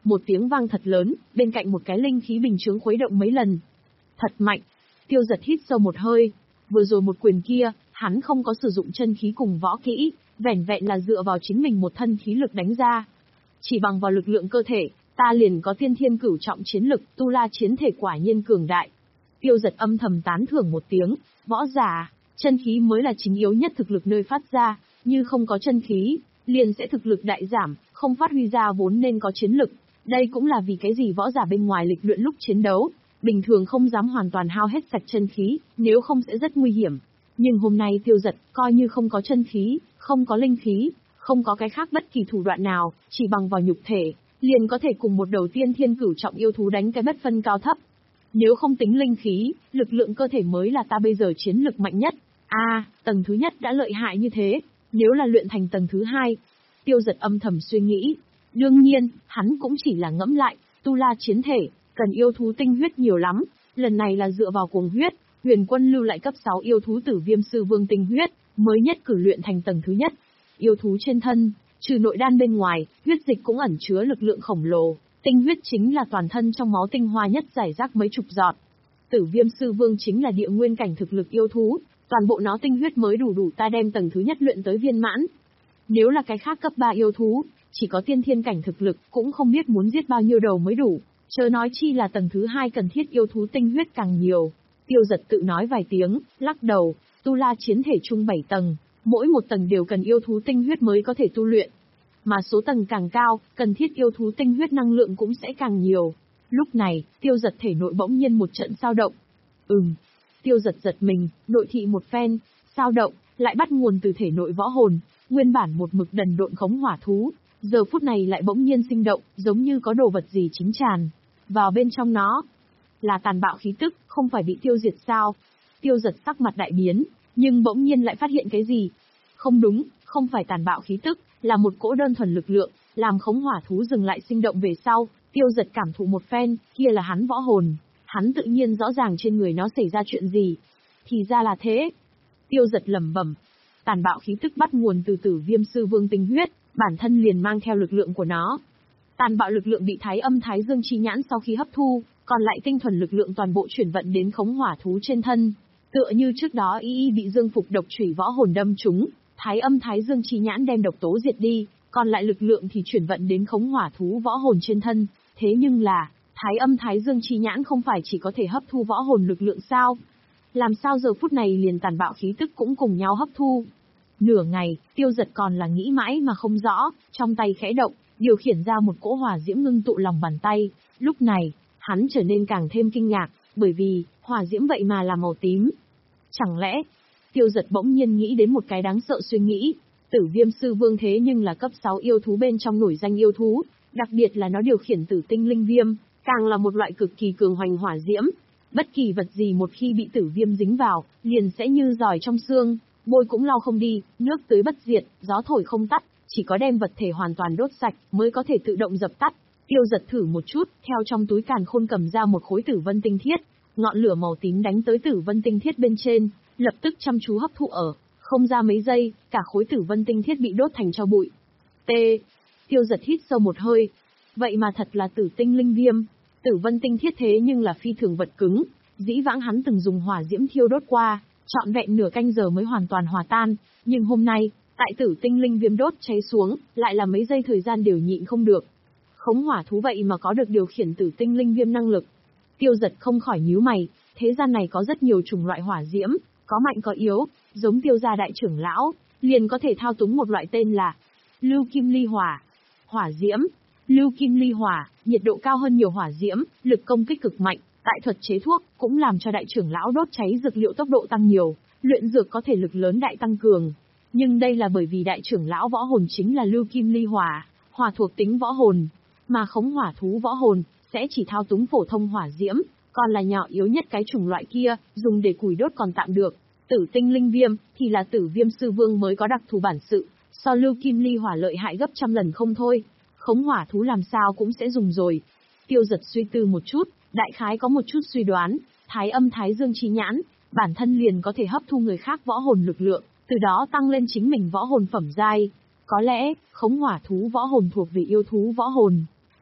S1: Một tiếng vang thật lớn, bên cạnh một cái linh khí bình chướng khuấy động mấy lần. Thật mạnh. Tiêu Giật hít sâu một hơi. Vừa rồi một quyền kia, hắn không có sử dụng chân khí cùng võ kỹ, vẻn vẹn là dựa vào chính mình một thân khí lực đánh ra. Chỉ bằng vào lực lượng cơ thể, ta liền có tiên thiên cửu trọng chiến lực, tu la chiến thể quả nhiên cường đại. Tiêu Giật âm thầm tán thưởng một tiếng, võ giả, chân khí mới là chính yếu nhất thực lực nơi phát ra, như không có chân khí, liền sẽ thực lực đại giảm, không phát huy ra vốn nên có chiến lực. Đây cũng là vì cái gì võ giả bên ngoài lịch luyện lúc chiến đấu, bình thường không dám hoàn toàn hao hết sạch chân khí, nếu không sẽ rất nguy hiểm. Nhưng hôm nay Tiêu Giật, coi như không có chân khí, không có linh khí, không có cái khác bất kỳ thủ đoạn nào, chỉ bằng vào nhục thể, liền có thể cùng một đầu tiên thiên cửu trọng yêu thú đánh cái bất phân cao thấp. Nếu không tính linh khí, lực lượng cơ thể mới là ta bây giờ chiến lực mạnh nhất. A, à, tầng thứ nhất đã lợi hại như thế, nếu là luyện thành tầng thứ hai. Tiêu Giật âm thầm suy nghĩ. Đương nhiên, hắn cũng chỉ là ngẫm lại, tu la chiến thể, cần yêu thú tinh huyết nhiều lắm, lần này là dựa vào cuồng huyết, Huyền Quân lưu lại cấp sáu yêu thú Tử Viêm Sư Vương tinh huyết, mới nhất cử luyện thành tầng thứ nhất. Yêu thú trên thân, trừ nội đan bên ngoài, huyết dịch cũng ẩn chứa lực lượng khổng lồ, tinh huyết chính là toàn thân trong máu tinh hoa nhất giải rác mấy chục giọt. Tử Viêm Sư Vương chính là địa nguyên cảnh thực lực yêu thú, toàn bộ nó tinh huyết mới đủ đủ ta đem tầng thứ nhất luyện tới viên mãn. Nếu là cái khác cấp ba yêu thú, chỉ có tiên thiên cảnh thực lực, cũng không biết muốn giết bao nhiêu đầu mới đủ, chớ nói chi là tầng thứ hai cần thiết yêu thú tinh huyết càng nhiều. Tiêu Giật tự nói vài tiếng, lắc đầu, tu la chiến thể chung bảy tầng, mỗi một tầng đều cần yêu thú tinh huyết mới có thể tu luyện. Mà số tầng càng cao, cần thiết yêu thú tinh huyết năng lượng cũng sẽ càng nhiều. Lúc này, Tiêu Giật thể nội bỗng nhiên một trận sao động. Ừm. Tiêu Giật giật mình, nội thị một phen, sao động, lại bắt nguồn từ thể nội võ hồn, nguyên bản một mực đần độn khống hỏa thú, giờ phút này lại bỗng nhiên sinh động, giống như có đồ vật gì chính tràn vào bên trong nó. Là tàn bạo khí tức, không phải bị tiêu diệt sao? Tiêu Giật sắc mặt đại biến, nhưng bỗng nhiên lại phát hiện cái gì? Không đúng, không phải tàn bạo khí tức, là một cỗ đơn thuần lực lượng, làm khống hỏa thú dừng lại sinh động về sau, Tiêu Giật cảm thụ một phen, kia là hắn võ hồn, hắn tự nhiên rõ ràng trên người nó xảy ra chuyện gì. Thì ra là thế. Tiêu Giật lẩm bẩm, tàn bạo khí tức bắt nguồn từ Tử Viêm Sư Vương tinh huyết, bản thân liền mang theo lực lượng của nó. Tàn bạo lực lượng bị Thái Âm Thái Dương chi nhãn sau khi hấp thu, còn lại tinh thuần lực lượng toàn bộ chuyển vận đến khống hỏa thú trên thân. Tựa như trước đó Y Y bị Dương Phục độc chủy võ hồn đâm trúng, Thái Âm Thái Dương chi nhãn đem độc tố diệt đi, còn lại lực lượng thì chuyển vận đến khống hỏa thú võ hồn trên thân. Thế nhưng là, Thái Âm Thái Dương chi nhãn không phải chỉ có thể hấp thu võ hồn lực lượng sao? Làm sao giờ phút này liền tàn bạo khí tức cũng cùng nhau hấp thu? Nửa ngày, Tiêu Giật còn là nghĩ mãi mà không rõ, trong tay khẽ động, điều khiển ra một cỗ hỏa diễm ngưng tụ lòng bàn tay. Lúc này, hắn trở nên càng thêm kinh ngạc, bởi vì, hỏa diễm vậy mà là màu tím. Chẳng lẽ, Tiêu Giật bỗng nhiên nghĩ đến một cái đáng sợ suy nghĩ, Tử Viêm Sư Vương thế nhưng là cấp sáu yêu thú bên trong nổi danh yêu thú, đặc biệt là nó điều khiển tử tinh linh viêm, càng là một loại cực kỳ cường hoành hỏa diễm. Bất kỳ vật gì một khi bị tử viêm dính vào, liền sẽ như giỏi trong xương, bôi cũng lau không đi, nước tưới bất diệt, gió thổi không tắt, chỉ có đem vật thể hoàn toàn đốt sạch mới có thể tự động dập tắt. Tiêu Giật thử một chút, theo trong túi càn khôn cầm ra một khối tử vân tinh thiết, ngọn lửa màu tím đánh tới tử vân tinh thiết bên trên, lập tức chăm chú hấp thụ ở, không ra mấy giây, cả khối tử vân tinh thiết bị đốt thành tro bụi. T. Tiêu Giật hít sâu một hơi. Vậy mà thật là tử tinh linh viêm. Tử vân tinh thiết thế nhưng là phi thường vật cứng, dĩ vãng hắn từng dùng hỏa diễm thiêu đốt qua, trọn vẹn nửa canh giờ mới hoàn toàn hòa tan, nhưng hôm nay, tại tử tinh linh viêm đốt cháy xuống, lại là mấy giây thời gian đều nhịn không được. Khống hỏa thú vậy mà có được điều khiển tử tinh linh viêm năng lực. Tiêu Giật không khỏi nhíu mày, thế gian này có rất nhiều chủng loại hỏa diễm, có mạnh có yếu, giống Tiêu gia đại trưởng lão, liền có thể thao túng một loại tên là Lưu Kim Ly Hỏa. Hỏa diễm, Lưu Kim Ly Hỏa, nhiệt độ cao hơn nhiều hỏa diễm, lực công kích cực mạnh, tại thuật chế thuốc cũng làm cho đại trưởng lão đốt cháy dược liệu tốc độ tăng nhiều, luyện dược có thể lực lớn đại tăng cường. Nhưng đây là bởi vì đại trưởng lão võ hồn chính là Lưu Kim Ly Hỏa, hỏa thuộc tính võ hồn, mà khống hỏa thú võ hồn sẽ chỉ thao túng phổ thông hỏa diễm, còn là nhỏ yếu nhất cái chủng loại kia, dùng để củi đốt còn tạm được. Tử tinh linh viêm thì là Tử Viêm Sư Vương mới có đặc thù bản sự, so Lưu Kim Ly Hỏa lợi hại gấp trăm lần không thôi. Khống hỏa thú làm sao cũng sẽ dùng rồi. Tiêu Giật suy tư một chút, đại khái có một chút suy đoán, Thái Âm Thái Dương chi nhãn, bản thân liền có thể hấp thu người khác võ hồn lực lượng, từ đó tăng lên chính mình võ hồn phẩm giai. Có lẽ, khống hỏa thú võ hồn thuộc về yêu thú võ hồn.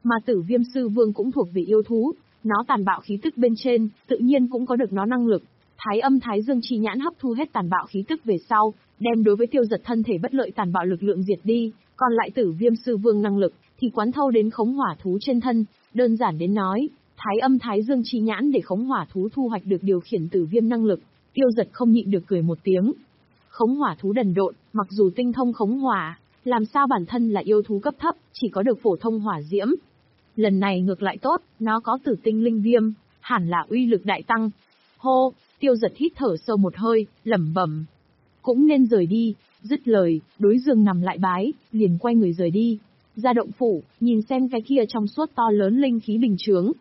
S1: Mà Tử Viêm Sư Vương cũng thuộc về yêu thú, nó tàn bạo khí tức bên trên, tự nhiên cũng có được nó năng lực. Thái Âm Thái Dương chi nhãn hấp thu hết tàn bạo khí tức về sau, đem đối với Tiêu Giật thân thể bất lợi tàn bạo lực lượng diệt đi, còn lại Tử Viêm Sư Vương năng lực thì quán thâu đến khống hỏa thú trên thân, đơn giản đến nói, Thái Âm Thái Dương chi nhãn để khống hỏa thú thu hoạch được điều khiển tử viêm năng lực. Tiêu Giật không nhịn được cười một tiếng. Khống hỏa thú đần độn, mặc dù tinh thông khống hỏa, làm sao bản thân là yêu thú cấp thấp, chỉ có được phổ thông hỏa diễm. Lần này ngược lại tốt, nó có tử tinh linh viêm, hẳn là uy lực đại tăng. Hô, Tiêu Giật hít thở sâu một hơi, lẩm bẩm. Cũng nên rời đi, dứt lời, đối giường nằm lại bái, liền quay người rời đi. Ra động phủ, nhìn xem cái kia trong suốt to lớn linh khí bình chướng,